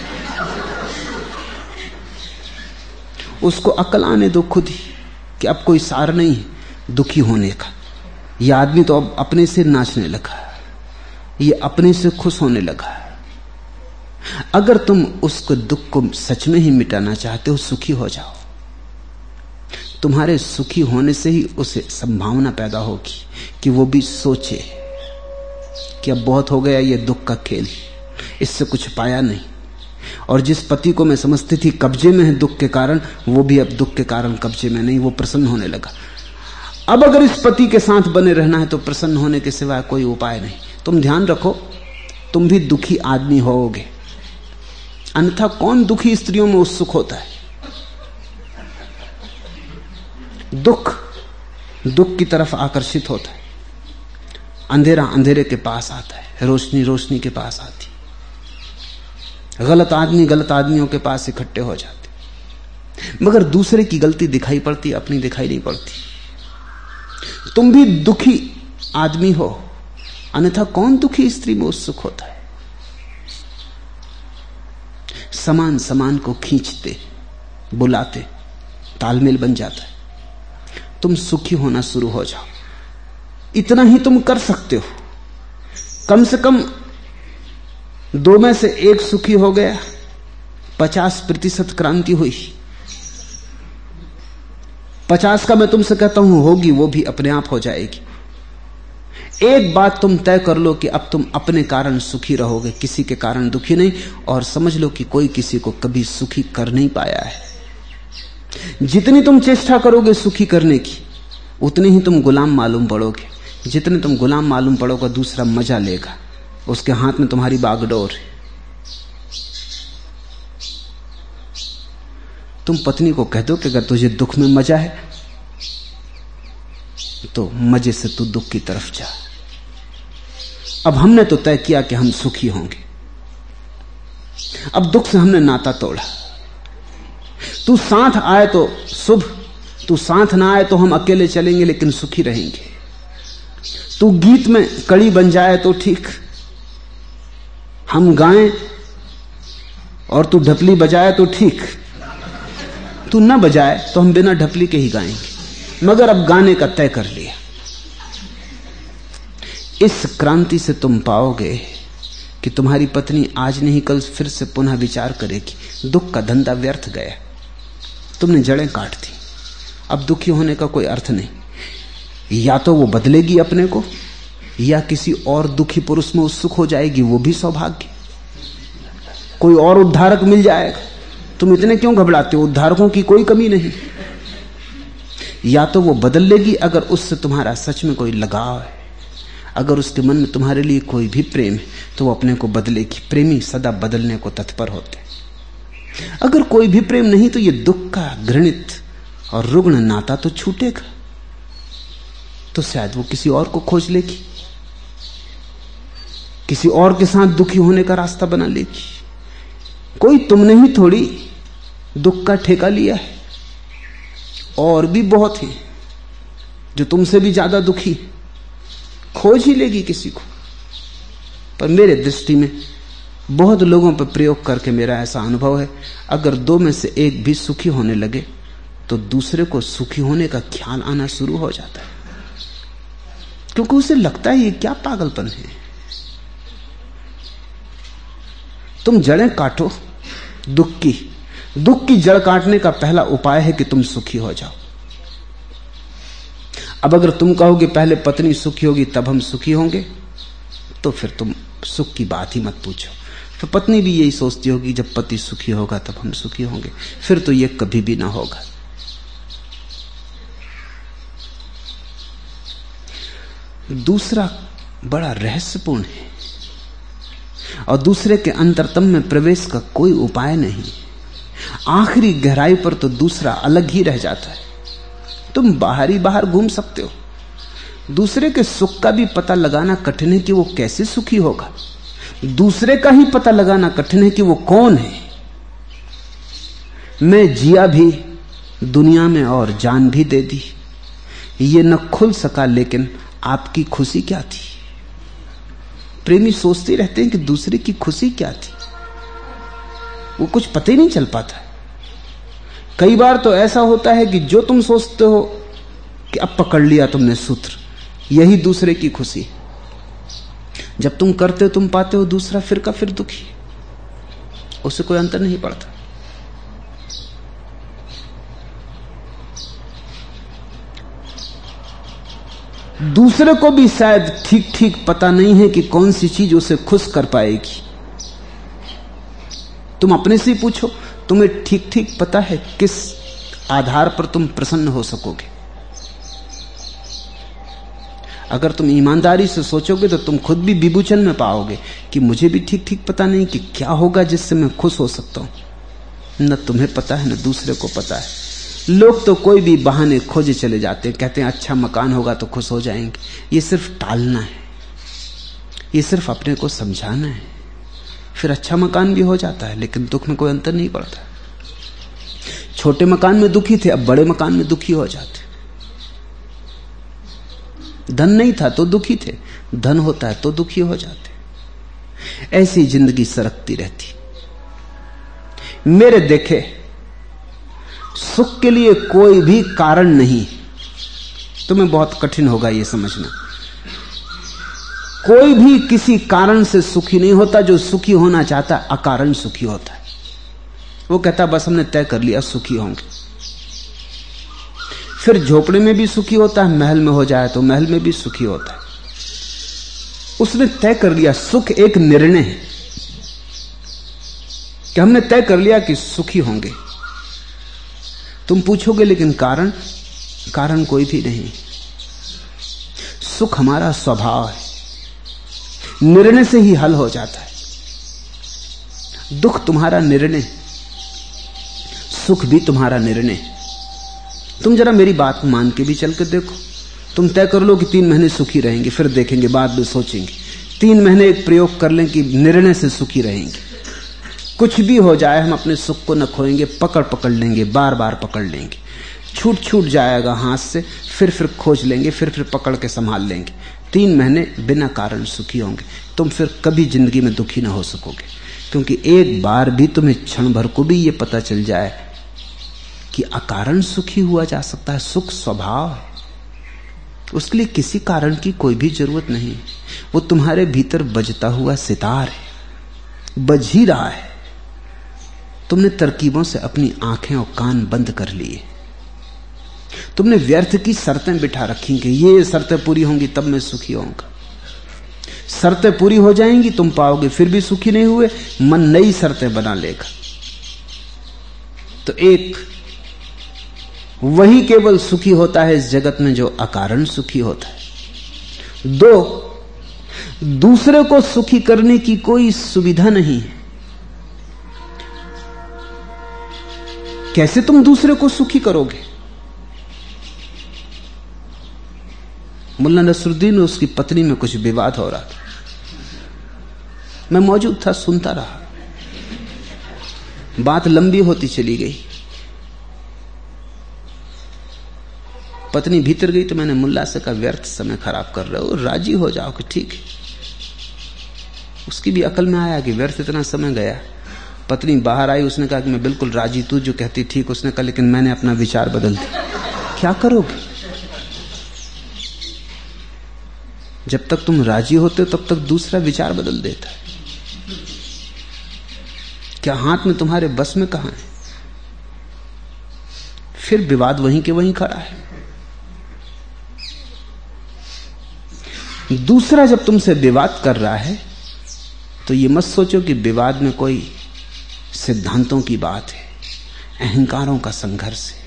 उसको अकल आने दो खुद ही कि अब कोई सार नहीं है दुखी होने का। यह आदमी तो अब अपने से नाचने लगा, ये अपने से खुश होने लगा। अगर तुम उसको दुख को सच में ही मिटाना चाहते हो, सुखी हो जाओ। तुम्हारे सुखी होने से ही उसे संभावना पैदा होगी कि वो भी सोचे कि अब बहुत हो गया ये दुख का खेल, इससे कुछ पाया नहीं। और जिस पति को मैं समझती थी कब्जे में है दुख के कारण, वो भी अब दुख के कारण कब्जे में नहीं, वो प्रसन्न होने लगा। अब अगर इस पति के साथ बने रहना है तो प्रसन्न होने के सिवाय कोई उपाय नहीं। तुम ध्यान रखो, तुम भी दुखी आदमी होगे, अन्यथा कौन दुखी स्त्रियों में उत्सुक होता है? दुख दुख की तरफ आकर्षित होता है, अंधेरा अंधेरे के पास आता है, रोशनी रोशनी के पास आती है, गलत आदमी गलत आदमियों के पास इकट्ठे हो जाते। मगर दूसरे की गलती दिखाई पड़ती, अपनी दिखाई नहीं पड़ती। तुम भी दुखी आदमी हो, अन्यथा कौन दुखी स्त्री में उत्सुक होता है? समान समान को खींचते, बुलाते, तालमेल बन जाता है। तुम सुखी होना शुरू हो जाओ, इतना ही तुम कर सकते हो। कम से कम 2 में से 1 सुखी हो गया, 50% क्रांति हुई। 50 का मैं तुमसे कहता हूं होगी, वो भी अपने आप हो जाएगी। एक बात तुम तय कर लो कि अब तुम अपने कारण सुखी रहोगे, किसी के कारण दुखी नहीं। और समझ लो कि कोई किसी को कभी सुखी कर नहीं पाया है। जितनी तुम चेष्टा करोगे सुखी करने की, उतने ही तुम गुलाम मालूम पड़ोगे। जितने तुम गुलाम मालूम पड़ोगे, दूसरा मजा लेगा, उसके हाथ में तुम्हारी बागडोर है। तुम पत्नी को कह दो कि अगर तुझे दुख में मजा है तो मजे से तू दुख की तरफ जा। अब हमने तो तय किया कि हम सुखी होंगे, अब दुख से हमने नाता तोड़ा। तू साथ आए तो शुभ, तू साथ ना आए तो हम अकेले चलेंगे लेकिन सुखी रहेंगे। तू गीत में कड़ी बन जाए तो ठीक, हम गाएं, और तू ढपली बजाए तो ठीक। तू ना बजाए तो हम बिना ढपली के ही गाएंगे, मगर अब गाने का तय कर लिया। इस क्रांति से तुम पाओगे कि तुम्हारी पत्नी आज नहीं कल फिर से पुनः विचार करेगी। दुख का धंधा व्यर्थ गया, तुमने जड़ें काट दी। अब दुखी होने का कोई अर्थ नहीं। या तो वो बदलेगी अपने को, या किसी और दुखी पुरुष में उत्सुक हो जाएगी, वो भी सौभाग्य। कोई और उद्धारक मिल जाएगा। तुम इतने क्यों घबराते हो? उद्धारकों की कोई कमी नहीं। या तो वो बदल लेगी, अगर उससे तुम्हारा सच में कोई लगाव है, अगर उसके मन में तुम्हारे लिए कोई भी प्रेम है, तो वो अपने को बदलेगी। प्रेमी सदा बदलने को तत्पर होते हैं। अगर कोई भी प्रेम नहीं, तो ये दुख का घृणित और रुग्ण नाता तो छूटेगा। तो शायद वो किसी और को खोज लेगी, किसी और के साथ दुखी होने का रास्ता बना लेगी। कोई तुमने ही थोड़ी दुख का ठेका लिया है, और भी बहुत हैं जो तुमसे भी ज्यादा दुखी। खोज ही लेगी किसी को। पर मेरे दृष्टि में बहुत लोगों पर प्रयोग करके मेरा ऐसा अनुभव है, अगर 2 में से 1 भी सुखी होने लगे तो दूसरे को सुखी होने का ख्याल आना शुरू हो जाता है, क्योंकि उसे लगता है ये क्या पागलपन है। तुम जड़ें काटो दुख की। दुख की जड़ काटने का पहला उपाय है कि तुम सुखी हो जाओ। अब अगर तुम कहोगे पहले पत्नी सुखी होगी तब हम सुखी होंगे, तो फिर तुम सुख की बात ही मत पूछो। फिर पत्नी भी यही सोचती होगी जब पति सुखी होगा तब हम सुखी होंगे। फिर तो ये कभी भी ना होगा। दूसरा बड़ा रहस्यपूर्ण है, और दूसरे के अंतरतम में प्रवेश का कोई उपाय नहीं। आखिरी गहराई पर तो दूसरा अलग ही रह जाता है। तुम बाहर घूम सकते हो, दूसरे के सुख का भी पता लगाना कठिन है कि वो कैसे सुखी होगा। दूसरे का ही पता लगाना कठिन है कि वो कौन है। मैं जिया भी दुनिया में और जान भी दे दी, ये न खुल सका लेकिन आपकी खुशी क्या थी। प्रेमी सोचते रहते हैं कि दूसरे की खुशी क्या थी, वो कुछ पता ही नहीं चल पाता। कई बार तो ऐसा होता है कि जो तुम सोचते हो कि अब पकड़ लिया तुमने सूत्र, यही दूसरे की खुशी। जब तुम करते हो तुम पाते हो दूसरा फिर का फिर दुखी, उससे कोई अंतर नहीं पड़ता। दूसरे को भी शायद ठीक ठीक पता नहीं है कि कौन सी चीज उसे खुश कर पाएगी। तुम अपने से ही पूछो, तुम्हें ठीक ठीक पता है किस आधार पर तुम प्रसन्न हो सकोगे। अगर तुम ईमानदारी से सोचोगे तो तुम खुद भी विभूचन में पाओगे कि मुझे भी ठीक ठीक पता नहीं कि क्या होगा जिससे मैं खुश हो सकता हूं। न तुम्हें पता है न दूसरे को पता है। लोग तो कोई भी बहाने खोजे चले जाते हैं, कहते हैं अच्छा मकान होगा तो खुश हो जाएंगे। ये सिर्फ टालना है, ये सिर्फ अपने को समझाना है। फिर अच्छा मकान भी हो जाता है लेकिन दुख में कोई अंतर नहीं पड़ता। छोटे मकान में दुखी थे, अब बड़े मकान में दुखी हो जाते। धन नहीं था तो दुखी थे, धन होता है तो दुखी हो जाते। ऐसी जिंदगी सरकती रहती। मेरे देखे सुख के लिए कोई भी कारण नहीं। तुम्हें बहुत कठिन होगा यह समझना। कोई भी किसी कारण से सुखी नहीं होता। जो सुखी होना चाहता है अकारण सुखी होता है। वो कहता बस हमने तय कर लिया सुखी होंगे। फिर झोपड़े में भी सुखी होता है, महल में हो जाए तो महल में भी सुखी होता है। उसने तय कर लिया। सुख एक निर्णय है कि हमने तय कर लिया कि सुखी होंगे। तुम पूछोगे लेकिन कारण? कारण कोई भी नहीं। सुख हमारा स्वभाव है, निर्णय से ही हल हो जाता है। दुख तुम्हारा निर्णय, सुख भी तुम्हारा निर्णय। तुम जरा मेरी बात मान के भी चल के देखो। तुम तय कर लो कि 3 महीने सुखी रहेंगे, फिर देखेंगे, बाद में सोचेंगे। 3 महीने एक प्रयोग कर लें कि निर्णय से सुखी रहेंगे। कुछ भी हो जाए हम अपने सुख को न खोएंगे, पकड़ लेंगे, बार बार पकड़ लेंगे। छूट जाएगा हाथ से, फिर खोज लेंगे, फिर पकड़ के संभाल लेंगे। 3 महीने बिना कारण सुखी होंगे। तुम फिर कभी जिंदगी में दुखी ना हो सकोगे, क्योंकि एक बार भी तुम्हें क्षण भर को भी ये पता चल जाए कि अकारण सुखी हुआ जा सकता है। सुख स्वभाव है, उसके लिए किसी कारण की कोई भी जरूरत नहीं। वो तुम्हारे भीतर बजता हुआ सितार है, बज ही रहा है। तुमने तरकीबों से अपनी आंखें और कान बंद कर लिए। तुमने व्यर्थ की शर्तें बिठा रखी कि ये शर्तें पूरी होंगी तब मैं सुखी होऊंगा। शर्तें पूरी हो जाएंगी, तुम पाओगे फिर भी सुखी नहीं हुए, मन नई शर्तें बना लेगा। तो एक वही केवल सुखी होता है इस जगत में जो अकारण सुखी होता है। 2, दूसरे को सुखी करने की कोई सुविधा नहीं है। कैसे तुम दूसरे को सुखी करोगे? मुल्ला नसरुद्दीन और उसकी पत्नी में कुछ विवाद हो रहा था। मैं मौजूद था, सुनता रहा। बात लंबी होती चली गई। पत्नी भीतर गई तो मैंने मुल्ला से कहा व्यर्थ समय खराब कर रहे हो, राजी हो जाओ कि ठीक है। उसकी भी अकल में आया कि व्यर्थ इतना समय गया। पत्नी बाहर आई, उसने कहा कि मैं बिल्कुल राजी, तू जो कहती ठीक। उसने कहा लेकिन मैंने अपना विचार बदल दिया। क्या करोगे? जब तक तुम राजी होते हो तब तक दूसरा विचार बदल देता है। क्या हाथ में तुम्हारे बस में कहां है? फिर विवाद वहीं के वहीं खड़ा है। दूसरा जब तुमसे विवाद कर रहा है तो ये मत सोचो कि विवाद में कोई सिद्धांतों की बात है, अहंकारों का संघर्ष है।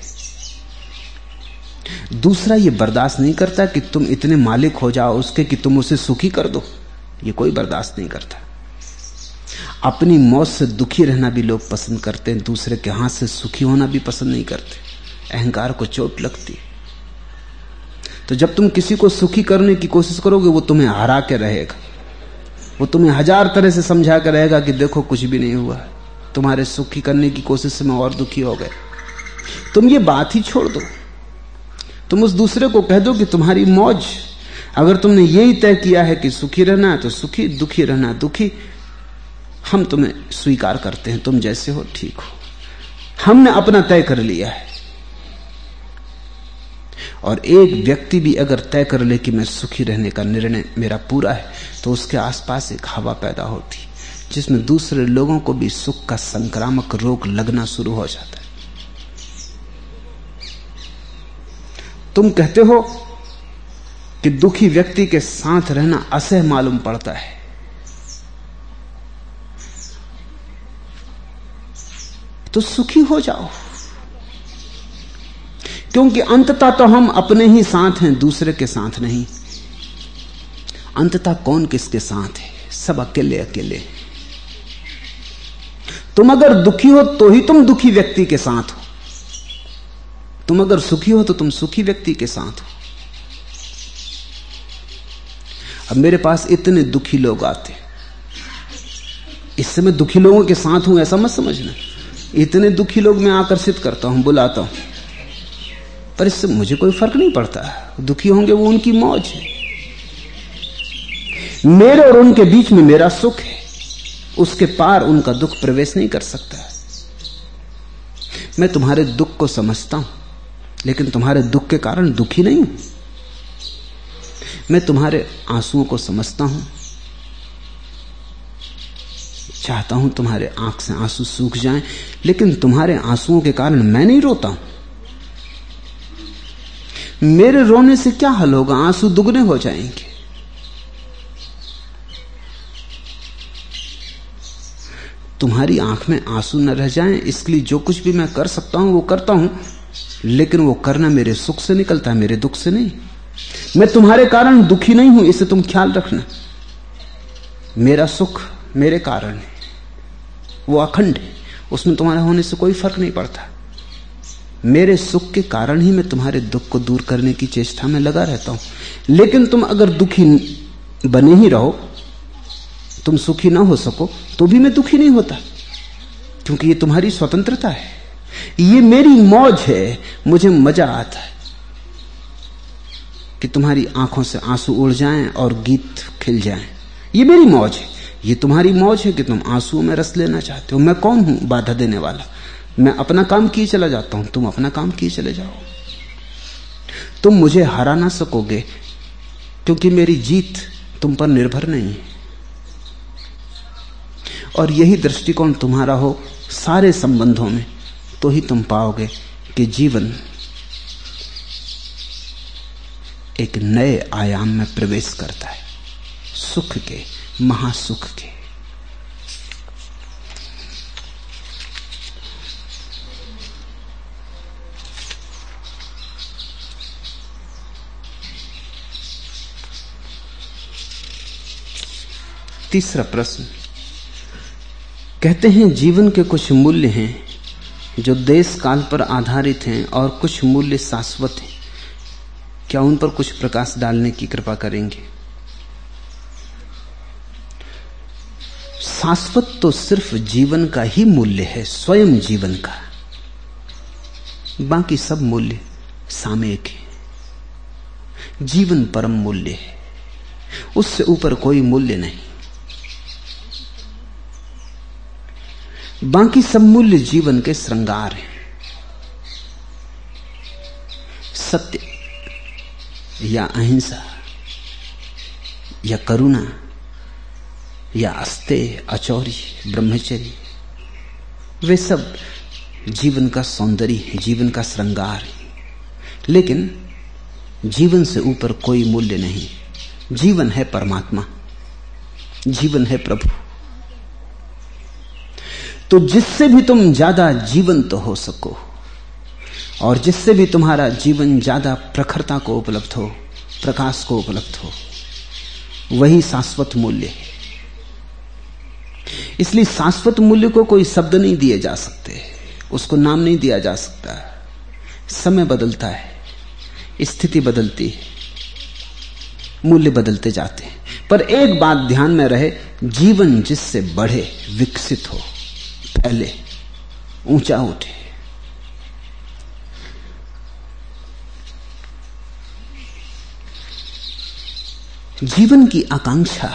दूसरा ये बर्दाश्त नहीं करता कि तुम इतने मालिक हो जाओ उसके कि तुम उसे सुखी कर दो। ये कोई बर्दाश्त नहीं करता। अपनी मौत से दुखी रहना भी लोग पसंद करते हैं, दूसरे के हाथ से सुखी होना भी पसंद नहीं करते। अहंकार को चोट लगती है। तो जब तुम किसी को सुखी करने की कोशिश करोगे वो तुम्हें हरा के रहेगा। वो तुम्हें 1000 तरह से समझा कर रहेगा कि देखो कुछ भी नहीं हुआ, तुम्हारे सुखी करने की कोशिश से मैं और दुखी हो गए। तुम ये बात ही छोड़ दो। तुम उस दूसरे को कह दो कि तुम्हारी मौज, अगर तुमने यही तय किया है कि सुखी रहना है तो सुखी, दुखी रहना दुखी। हम तुम्हें स्वीकार करते हैं, तुम जैसे हो ठीक हो। हमने अपना तय कर लिया है। और एक व्यक्ति भी अगर तय कर ले कि मैं सुखी रहने का निर्णय मेरा पूरा है, तो उसके आसपास एक हवा पैदा होती जिसमें दूसरे लोगों को भी सुख का संक्रामक रोग लगना शुरू हो जाता है। तुम कहते हो कि दुखी व्यक्ति के साथ रहना असह्य मालूम पड़ता है, तो सुखी हो जाओ, क्योंकि अंततः तो हम अपने ही साथ हैं, दूसरे के साथ नहीं। अंततः कौन किसके साथ है? सब अकेले अकेले। तुम अगर दुखी हो तो ही तुम दुखी व्यक्ति के साथ हो, तुम अगर सुखी हो तो तुम सुखी व्यक्ति के साथ हो। अब मेरे पास इतने दुखी लोग आते, इससे मैं दुखी लोगों के साथ हूं ऐसा मत समझना। इतने दुखी लोग मैं आकर्षित करता हूं, बुलाता हूं, पर इससे मुझे कोई फर्क नहीं पड़ता। दुखी होंगे वो उनकी मौज है, मेरे और उनके बीच में मेरा सुख है, उसके पार उनका दुख प्रवेश नहीं कर सकता। मैं तुम्हारे दुख को समझता हूं, लेकिन तुम्हारे दुख के कारण दुखी नहीं हूं। मैं तुम्हारे आंसुओं को समझता हूं, चाहता हूं तुम्हारे आंख से आंसू सूख जाएं, लेकिन तुम्हारे आंसुओं के कारण मैं नहीं रोता हूं। मेरे रोने से क्या हल होगा? आंसू दुगने हो जाएंगे। तुम्हारी आंख में आंसू न रह जाएं, इसलिए जो कुछ भी मैं कर सकता हूं वो करता हूं, लेकिन वो करना मेरे सुख से निकलता है, मेरे दुख से नहीं। मैं तुम्हारे कारण दुखी नहीं हूं, इसे तुम ख्याल रखना। मेरा सुख मेरे कारण है, वो अखंड है, उसमें तुम्हारे होने से कोई फर्क नहीं पड़ता। मेरे सुख के कारण ही मैं तुम्हारे दुख को दूर करने की चेष्टा में लगा रहता हूं। लेकिन तुम अगर दुखी बने ही रहो, तुम सुखी ना हो सको, तो भी मैं दुखी नहीं होता, क्योंकि ये तुम्हारी स्वतंत्रता है, ये मेरी मौज है। मुझे मजा आता है कि तुम्हारी आंखों से आंसू उड़ जाएं और गीत खिल जाएं, ये मेरी मौज है। ये तुम्हारी मौज है कि तुम आंसुओं में रस लेना चाहते हो। मैं कौन हूं बाधा देने वाला? मैं अपना काम किए चला जाता हूं, तुम अपना काम किए चले जाओ। तुम मुझे हरा ना सकोगे, क्योंकि मेरी जीत तुम पर निर्भर नहीं है। और यही दृष्टिकोण तुम्हारा हो सारे संबंधों में, तो ही तुम पाओगे कि जीवन एक नए आयाम में प्रवेश करता है, सुख के, महासुख के। तीसरा प्रश्न, कहते हैं जीवन के कुछ मूल्य हैं जो देश काल पर आधारित हैं और कुछ मूल्य शाश्वत हैं। क्या उन पर कुछ प्रकाश डालने की कृपा करेंगे? शाश्वत तो सिर्फ जीवन का ही मूल्य है, स्वयं जीवन का। बाकी सब मूल्य सामयिक है। जीवन परम मूल्य है, उससे ऊपर कोई मूल्य नहीं। बाकी सब मूल्य जीवन के श्रृंगार हैं। सत्य या अहिंसा या करुणा या अस्तेय, अचौर्य, ब्रह्मचर्य, वे सब जीवन का सौंदर्य है, जीवन का श्रृंगार है। लेकिन जीवन से ऊपर कोई मूल्य नहीं। जीवन है परमात्मा, जीवन है प्रभु। तो जिससे भी तुम ज्यादा जीवंत हो सको और जिससे भी तुम्हारा जीवन ज्यादा प्रखरता को उपलब्ध हो, प्रकाश को उपलब्ध हो, वही शाश्वत मूल्य है। इसलिए शाश्वत मूल्य को कोई शब्द नहीं दिए जा सकते, उसको नाम नहीं दिया जा सकता। समय बदलता है, स्थिति बदलती है, मूल्य बदलते जाते हैं, पर एक बात ध्यान में रहे, जीवन जिससे बढ़े, विकसित हो, फैले, ऊंचा उठे, जीवन की आकांक्षा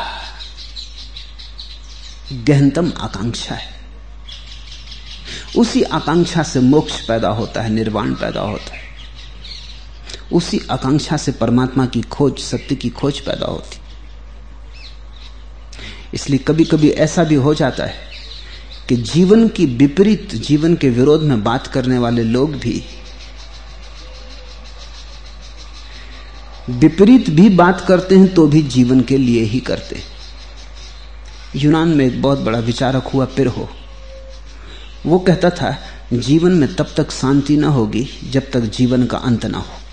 गहनतम आकांक्षा है। उसी आकांक्षा से मोक्ष पैदा होता है, निर्वाण पैदा होता है। उसी आकांक्षा से परमात्मा की खोज, सत्य की खोज पैदा होती। इसलिए कभी कभी ऐसा भी हो जाता है कि जीवन की विपरीत, जीवन के विरोध में बात करने वाले लोग भी विपरीत भी बात करते हैं, तो भी जीवन के लिए ही करते हैं। यूनान में एक बहुत बड़ा विचारक हुआ पिरहो। वो कहता था जीवन में तब तक शांति ना होगी जब तक जीवन का अंत ना हो।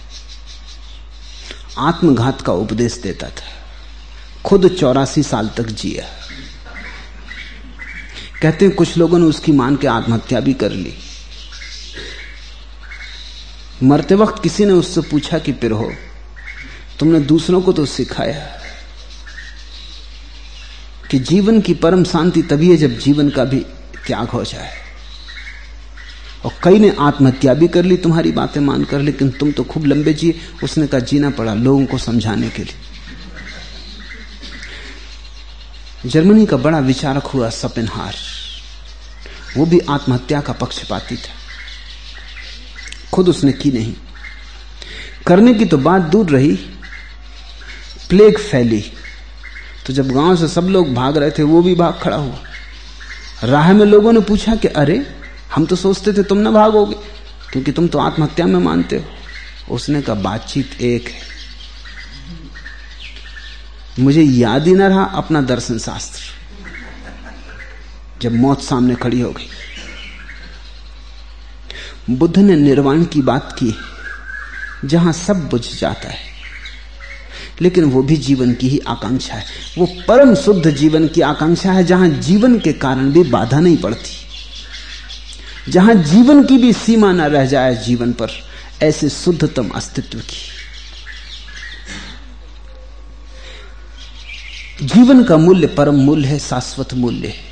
आत्मघात का उपदेश देता था, खुद 84 साल तक जिया। कहते हैं कुछ लोगों ने उसकी मान के आत्महत्या भी कर ली। मरते वक्त किसी ने उससे पूछा कि पिरहो, तुमने दूसरों को तो सिखाया कि जीवन की परम शांति तभी है जब जीवन का भी त्याग हो जाए। और कई ने आत्महत्या भी कर ली तुम्हारी बातें मानकर, लेकिन तुम तो खूब लंबे जिए। उसने कहा जीना पड़ा लोगों को समझाने के लिए। जर्मनी का बड़ा विचारक हुआ शोपेनहावर, वो भी आत्महत्या का पक्षपाती था। खुद उसने की नहीं, करने की तो बात दूर रही, प्लेग फैली तो जब गांव से सब लोग भाग रहे थे वो भी भाग खड़ा हुआ। राह में लोगों ने पूछा कि अरे हम तो सोचते थे तुम न भागोगे क्योंकि तुम तो आत्महत्या में मानते हो। उसने कहा बातचीत एक है, मुझे याद ही न रहा अपना दर्शन शास्त्र जब मौत सामने खड़ी हो गई। बुद्ध ने निर्वाण की बात की जहां सब बुझ जाता है, लेकिन वो भी जीवन की ही आकांक्षा है। वो परम शुद्ध जीवन की आकांक्षा है जहां जीवन के कारण भी बाधा नहीं पड़ती, जहां जीवन की भी सीमा न रह जाए जीवन पर, ऐसे शुद्धतम अस्तित्व की। जीवन का मूल्य परम मूल्य है, शाश्वत मूल्य है।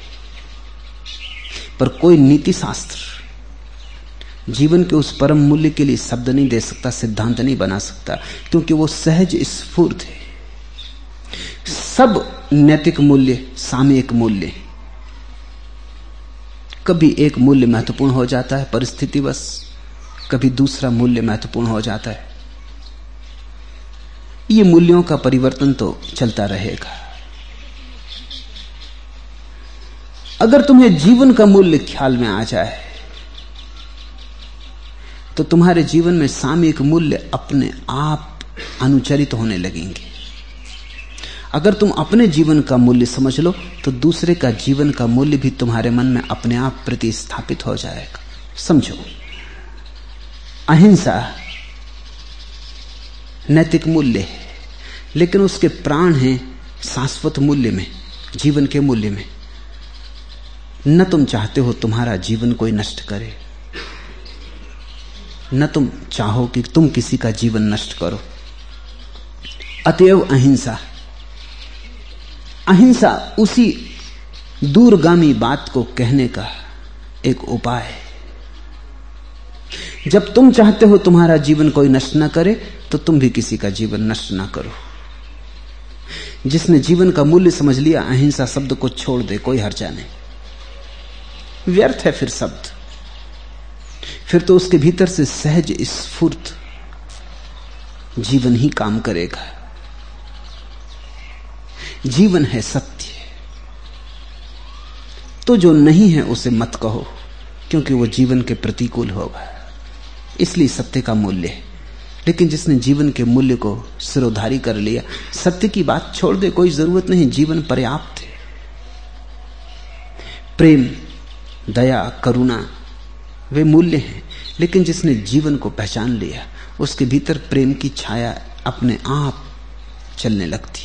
पर कोई नीति शास्त्र जीवन के उस परम मूल्य के लिए शब्द नहीं दे सकता, सिद्धांत नहीं बना सकता, क्योंकि वो सहज स्फूर्त है। सब नैतिक मूल्य सामयिक मूल्य है। कभी एक मूल्य महत्वपूर्ण हो जाता है परिस्थितिवश, कभी दूसरा मूल्य महत्वपूर्ण हो जाता है। ये मूल्यों का परिवर्तन तो चलता रहेगा। अगर तुम्हें जीवन का मूल्य ख्याल में आ जाए तो तुम्हारे जीवन में सामयिक मूल्य अपने आप अनुचरित होने लगेंगे। अगर तुम अपने जीवन का मूल्य समझ लो तो दूसरे का जीवन का मूल्य भी तुम्हारे मन में अपने आप प्रतिस्थापित हो जाएगा। समझो, अहिंसा नैतिक मूल्य है, लेकिन उसके प्राण हैं शाश्वत मूल्य में, जीवन के मूल्य में। न तुम चाहते हो तुम्हारा जीवन कोई नष्ट करे, न तुम चाहो कि तुम किसी का जीवन नष्ट करो। अतएव अहिंसा, अहिंसा उसी दूरगामी बात को कहने का एक उपाय है। जब तुम चाहते हो तुम्हारा जीवन कोई नष्ट ना करे तो तुम भी किसी का जीवन नष्ट ना करो। जिसने जीवन का मूल्य समझ लिया, अहिंसा शब्द को छोड़ दे, कोई हर्जा नहीं, व्यर्थ है फिर शब्द। फिर तो उसके भीतर से सहज स्फूर्त जीवन ही काम करेगा। जीवन है सत्य, तो जो नहीं है उसे मत कहो, क्योंकि वो जीवन के प्रतिकूल होगा। इसलिए सत्य का मूल्य है। लेकिन जिसने जीवन के मूल्य को सिरोधारी कर लिया, सत्य की बात छोड़ दे, कोई जरूरत नहीं, जीवन पर्याप्त है। प्रेम, दया, करुणा वे मूल्य हैं, लेकिन जिसने जीवन को पहचान लिया उसके भीतर प्रेम की छाया अपने आप चलने लगती।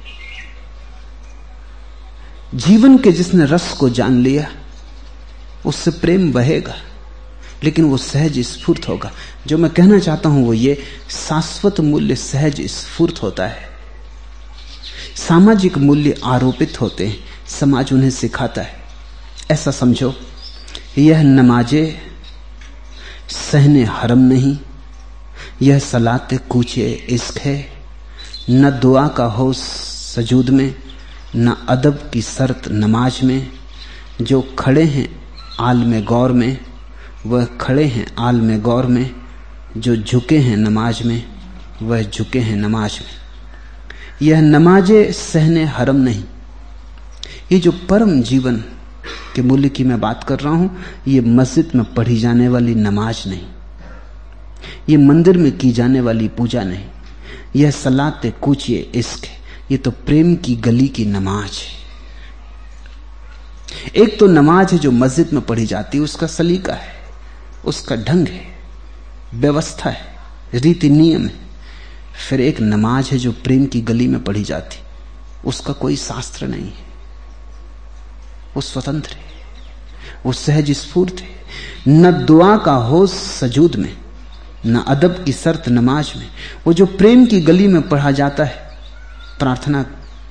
जीवन के जिसने रस को जान लिया उससे प्रेम बहेगा, लेकिन वो सहज स्फूर्त होगा। जो मैं कहना चाहता हूं वो ये, शाश्वत मूल्य सहज स्फूर्त होता है। सामाजिक मूल्य आरोपित होते हैं, समाज उन्हें सिखाता है। ऐसा समझो, यह नमाजे सहने हरम नहीं, यह सलाते कूचे इश्क है। न दुआ का हो सजूद में, न अदब की शर्त नमाज में। जो खड़े हैं आल में गौर में, वह खड़े हैं आल में गौर में। जो झुके हैं नमाज में, वह झुके हैं नमाज में। यह नमाजे सहने हरम नहीं। ये जो परम जीवन के मूल्य की मैं बात कर रहा हूं, ये मस्जिद में पढ़ी जाने वाली नमाज नहीं, ये मंदिर में की जाने वाली पूजा नहीं, यह सलाते कूचिए इश्क है। ये तो प्रेम की गली की नमाज है। एक तो नमाज है जो मस्जिद में पढ़ी जाती है, उसका सलीका है, उसका ढंग है, व्यवस्था है, रीति नियम है। फिर एक नमाज है जो प्रेम की गली में पढ़ी जाती, उसका कोई शास्त्र नहीं है, वो स्वतंत्र है, वो सहज स्फूर्त है। न दुआ का होश सजूद में, न अदब की शर्त नमाज में। वो जो प्रेम की गली में पढ़ा जाता है, प्रार्थना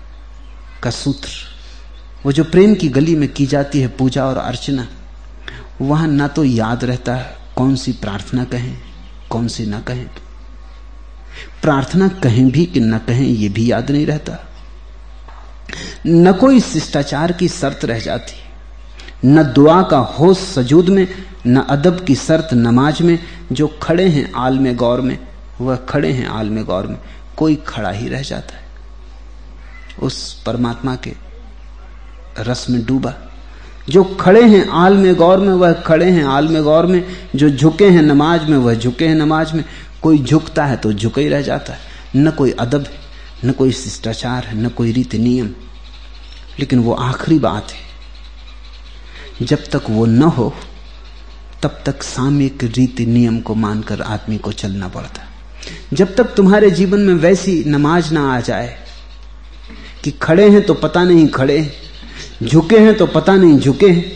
का सूत्र, वो जो प्रेम की गली में की जाती है पूजा और अर्चना, वहां ना तो याद रहता कौन सी प्रार्थना कहें कौन सी ना कहें। प्रार्थना कहें भी कि न कहें ये भी याद नहीं रहता। न कोई शिष्टाचार की शर्त रह जाती, न दुआ का होश सजूद में, न अदब की शर्त नमाज में। जो खड़े हैं आलमे गौर में, वह खड़े हैं आलमे गौर में। कोई खड़ा ही रह जाता है उस परमात्मा के रस में डूबा। जो खड़े हैं आलमे गौर में वह खड़े हैं आलमे गौर में। जो झुके हैं नमाज में वह झुके हैं नमाज में। कोई झुकता है तो झुके ही रह जाता है। न कोई अदब है, न कोई शिष्टाचार है, न कोई रीति नियम। लेकिन वो आखिरी बात है, जब तक वो न हो तब तक सामयिक रीति नियम को मानकर आदमी को चलना पड़ता। जब तक तुम्हारे जीवन में वैसी नमाज ना आ जाए कि खड़े हैं तो पता नहीं खड़े, झुके हैं तो पता नहीं झुके हैं,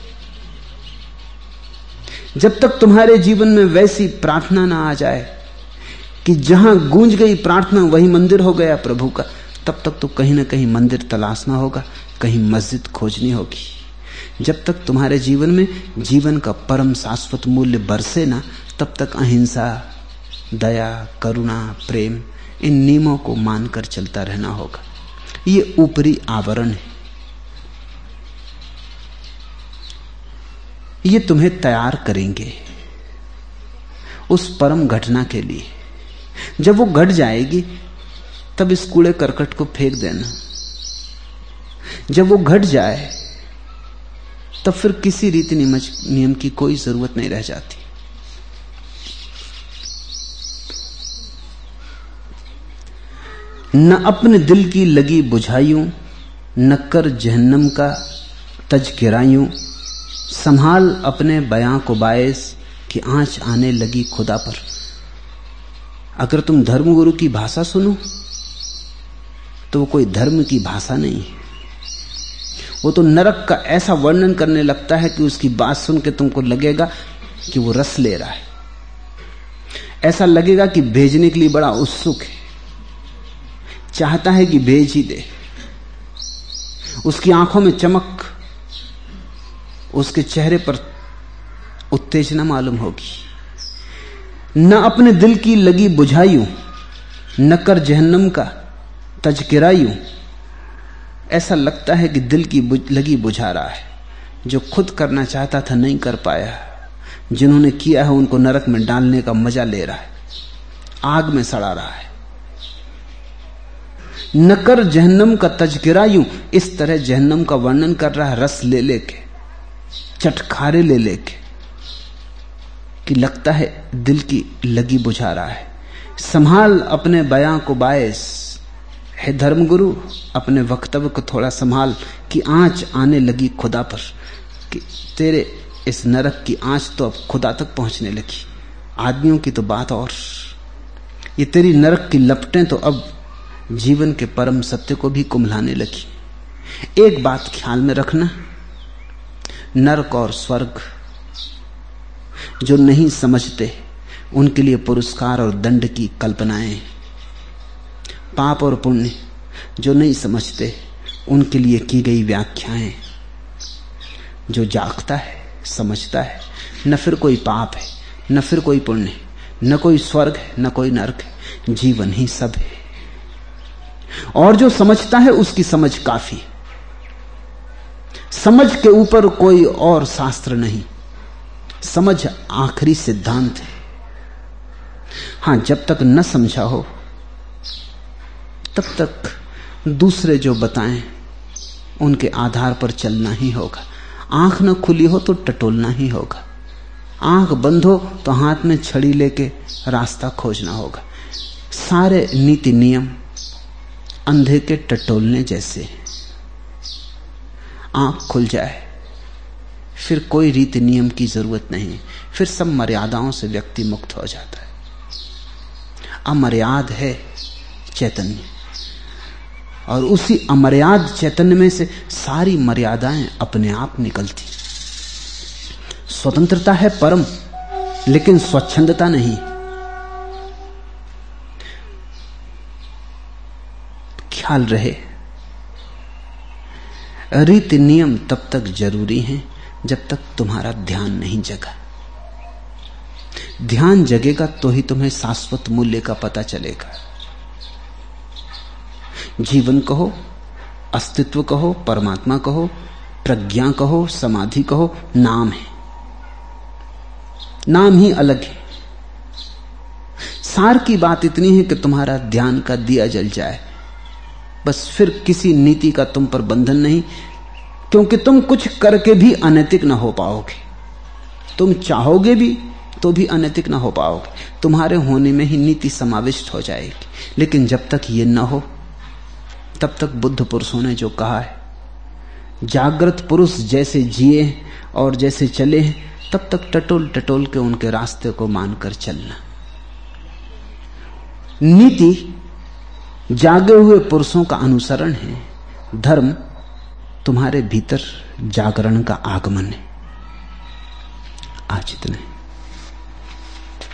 जब तक तुम्हारे जीवन में वैसी प्रार्थना ना आ जाए कि जहां गूंज गई प्रार्थना वही मंदिर हो गया प्रभु का, तब तक तो कहीं ना कहीं मंदिर तलाशना होगा, कहीं मस्जिद खोजनी होगी। जब तक तुम्हारे जीवन में जीवन का परम शाश्वत मूल्य बरसे ना, तब तक अहिंसा, दया, करुणा, प्रेम, इन नियमों को मानकर चलता रहना होगा। ये ऊपरी आवरण है, ये तुम्हें तैयार करेंगे उस परम घटना के लिए। जब वो घट जाएगी तब इस कूड़े करकट को फेंक देना। जब वो घट जाए तब फिर किसी रीति नियम की कोई जरूरत नहीं रह जाती। न अपने दिल की लगी बुझाइयों, न कर जहन्नम का तज़किरायूं। संभाल अपने बयां को बायस कि आंच आने लगी खुदा पर। अगर तुम धर्मगुरु की भाषा सुनो तो वो कोई धर्म की भाषा नहीं है। वो तो नरक का ऐसा वर्णन करने लगता है कि उसकी बात सुन के तुमको लगेगा कि वो रस ले रहा है। ऐसा लगेगा कि भेजने के लिए बड़ा उत्सुक है, चाहता है कि भेज ही दे। उसकी आंखों में चमक, उसके चेहरे पर उत्तेजना मालूम होगी। न अपने दिल की लगी बुझाइयों, न कर जहन्नम का तज़किरायूं। ऐसा लगता है कि दिल की लगी बुझा रहा है। जो खुद करना चाहता था नहीं कर पाया, जिन्होंने किया है उनको नरक में डालने का मजा ले रहा है, आग में सड़ा रहा है। न कर जहन्नम का तज़किरायूं, इस तरह जहन्नम का वर्णन कर रहा है रस ले लेके, चटखारे ले लेके, कि लगता है दिल की लगी बुझा रहा है। संभाल अपने बयां को बायस, है धर्मगुरु अपने वक्तव्य को थोड़ा संभाल कि आंच आने लगी खुदा पर, कि तेरे इस नरक की आंच तो अब खुदा तक पहुंचने लगी। आदमियों की तो बात और, ये तेरी नरक की लपटें तो अब जीवन के परम सत्य को भी कुम्हलाने लगी। एक बात ख्याल में रखना, नरक और स्वर्ग जो नहीं समझते उनके लिए पुरस्कार और दंड की कल्पनाएं। पाप और पुण्य जो नहीं समझते उनके लिए की गई व्याख्याएं। जो जागता है, समझता है, न फिर कोई पाप है, न फिर कोई पुण्य, न कोई स्वर्ग है, न कोई नरक है, जीवन ही सब है। और जो समझता है उसकी समझ काफी। समझ के ऊपर कोई और शास्त्र नहीं, समझ आखिरी सिद्धांत है। हां, जब तक न समझा हो तब तक दूसरे जो बताएं उनके आधार पर चलना ही होगा। आंख न खुली हो तो टटोलना ही होगा, आंख बंद हो तो हाथ में छड़ी लेके रास्ता खोजना होगा। सारे नीति नियम अंधे के टटोलने जैसे हैं। आंख खुल जाए फिर कोई रीति नियम की जरूरत नहीं, फिर सब मर्यादाओं से व्यक्ति मुक्त हो जाता है। अमर्याद है चैतन्य, और उसी अमर्याद चैतन्य में से सारी मर्यादाएं अपने आप निकलती। स्वतंत्रता है परम, लेकिन स्वच्छंदता नहीं। ख्याल रहे, रीति नियम तब तक जरूरी हैं जब तक तुम्हारा ध्यान नहीं जगा। ध्यान जगेगा तो ही तुम्हें शाश्वत मूल्य का पता चलेगा। जीवन कहो, अस्तित्व कहो, परमात्मा कहो, प्रज्ञा कहो, समाधि कहो, नाम है, नाम ही अलग है। सार की बात इतनी है कि तुम्हारा ध्यान का दिया जल जाए, बस फिर किसी नीति का तुम पर बंधन नहीं, क्योंकि तुम कुछ करके भी अनैतिक ना हो पाओगे। तुम चाहोगे भी तो भी अनैतिक ना हो पाओगे, तुम्हारे होने में ही नीति समाविष्ट हो जाएगी। लेकिन जब तक ये ना हो तब तक बुद्ध पुरुषों ने जो कहा है, जागृत पुरुष जैसे जिए और जैसे चले तब तक टटोल टटोल के उनके रास्ते को मानकर चलना। नीति जागे हुए पुरुषों का अनुसरण है, धर्म तुम्हारे भीतर जागरण का आगमन है। आज इतने।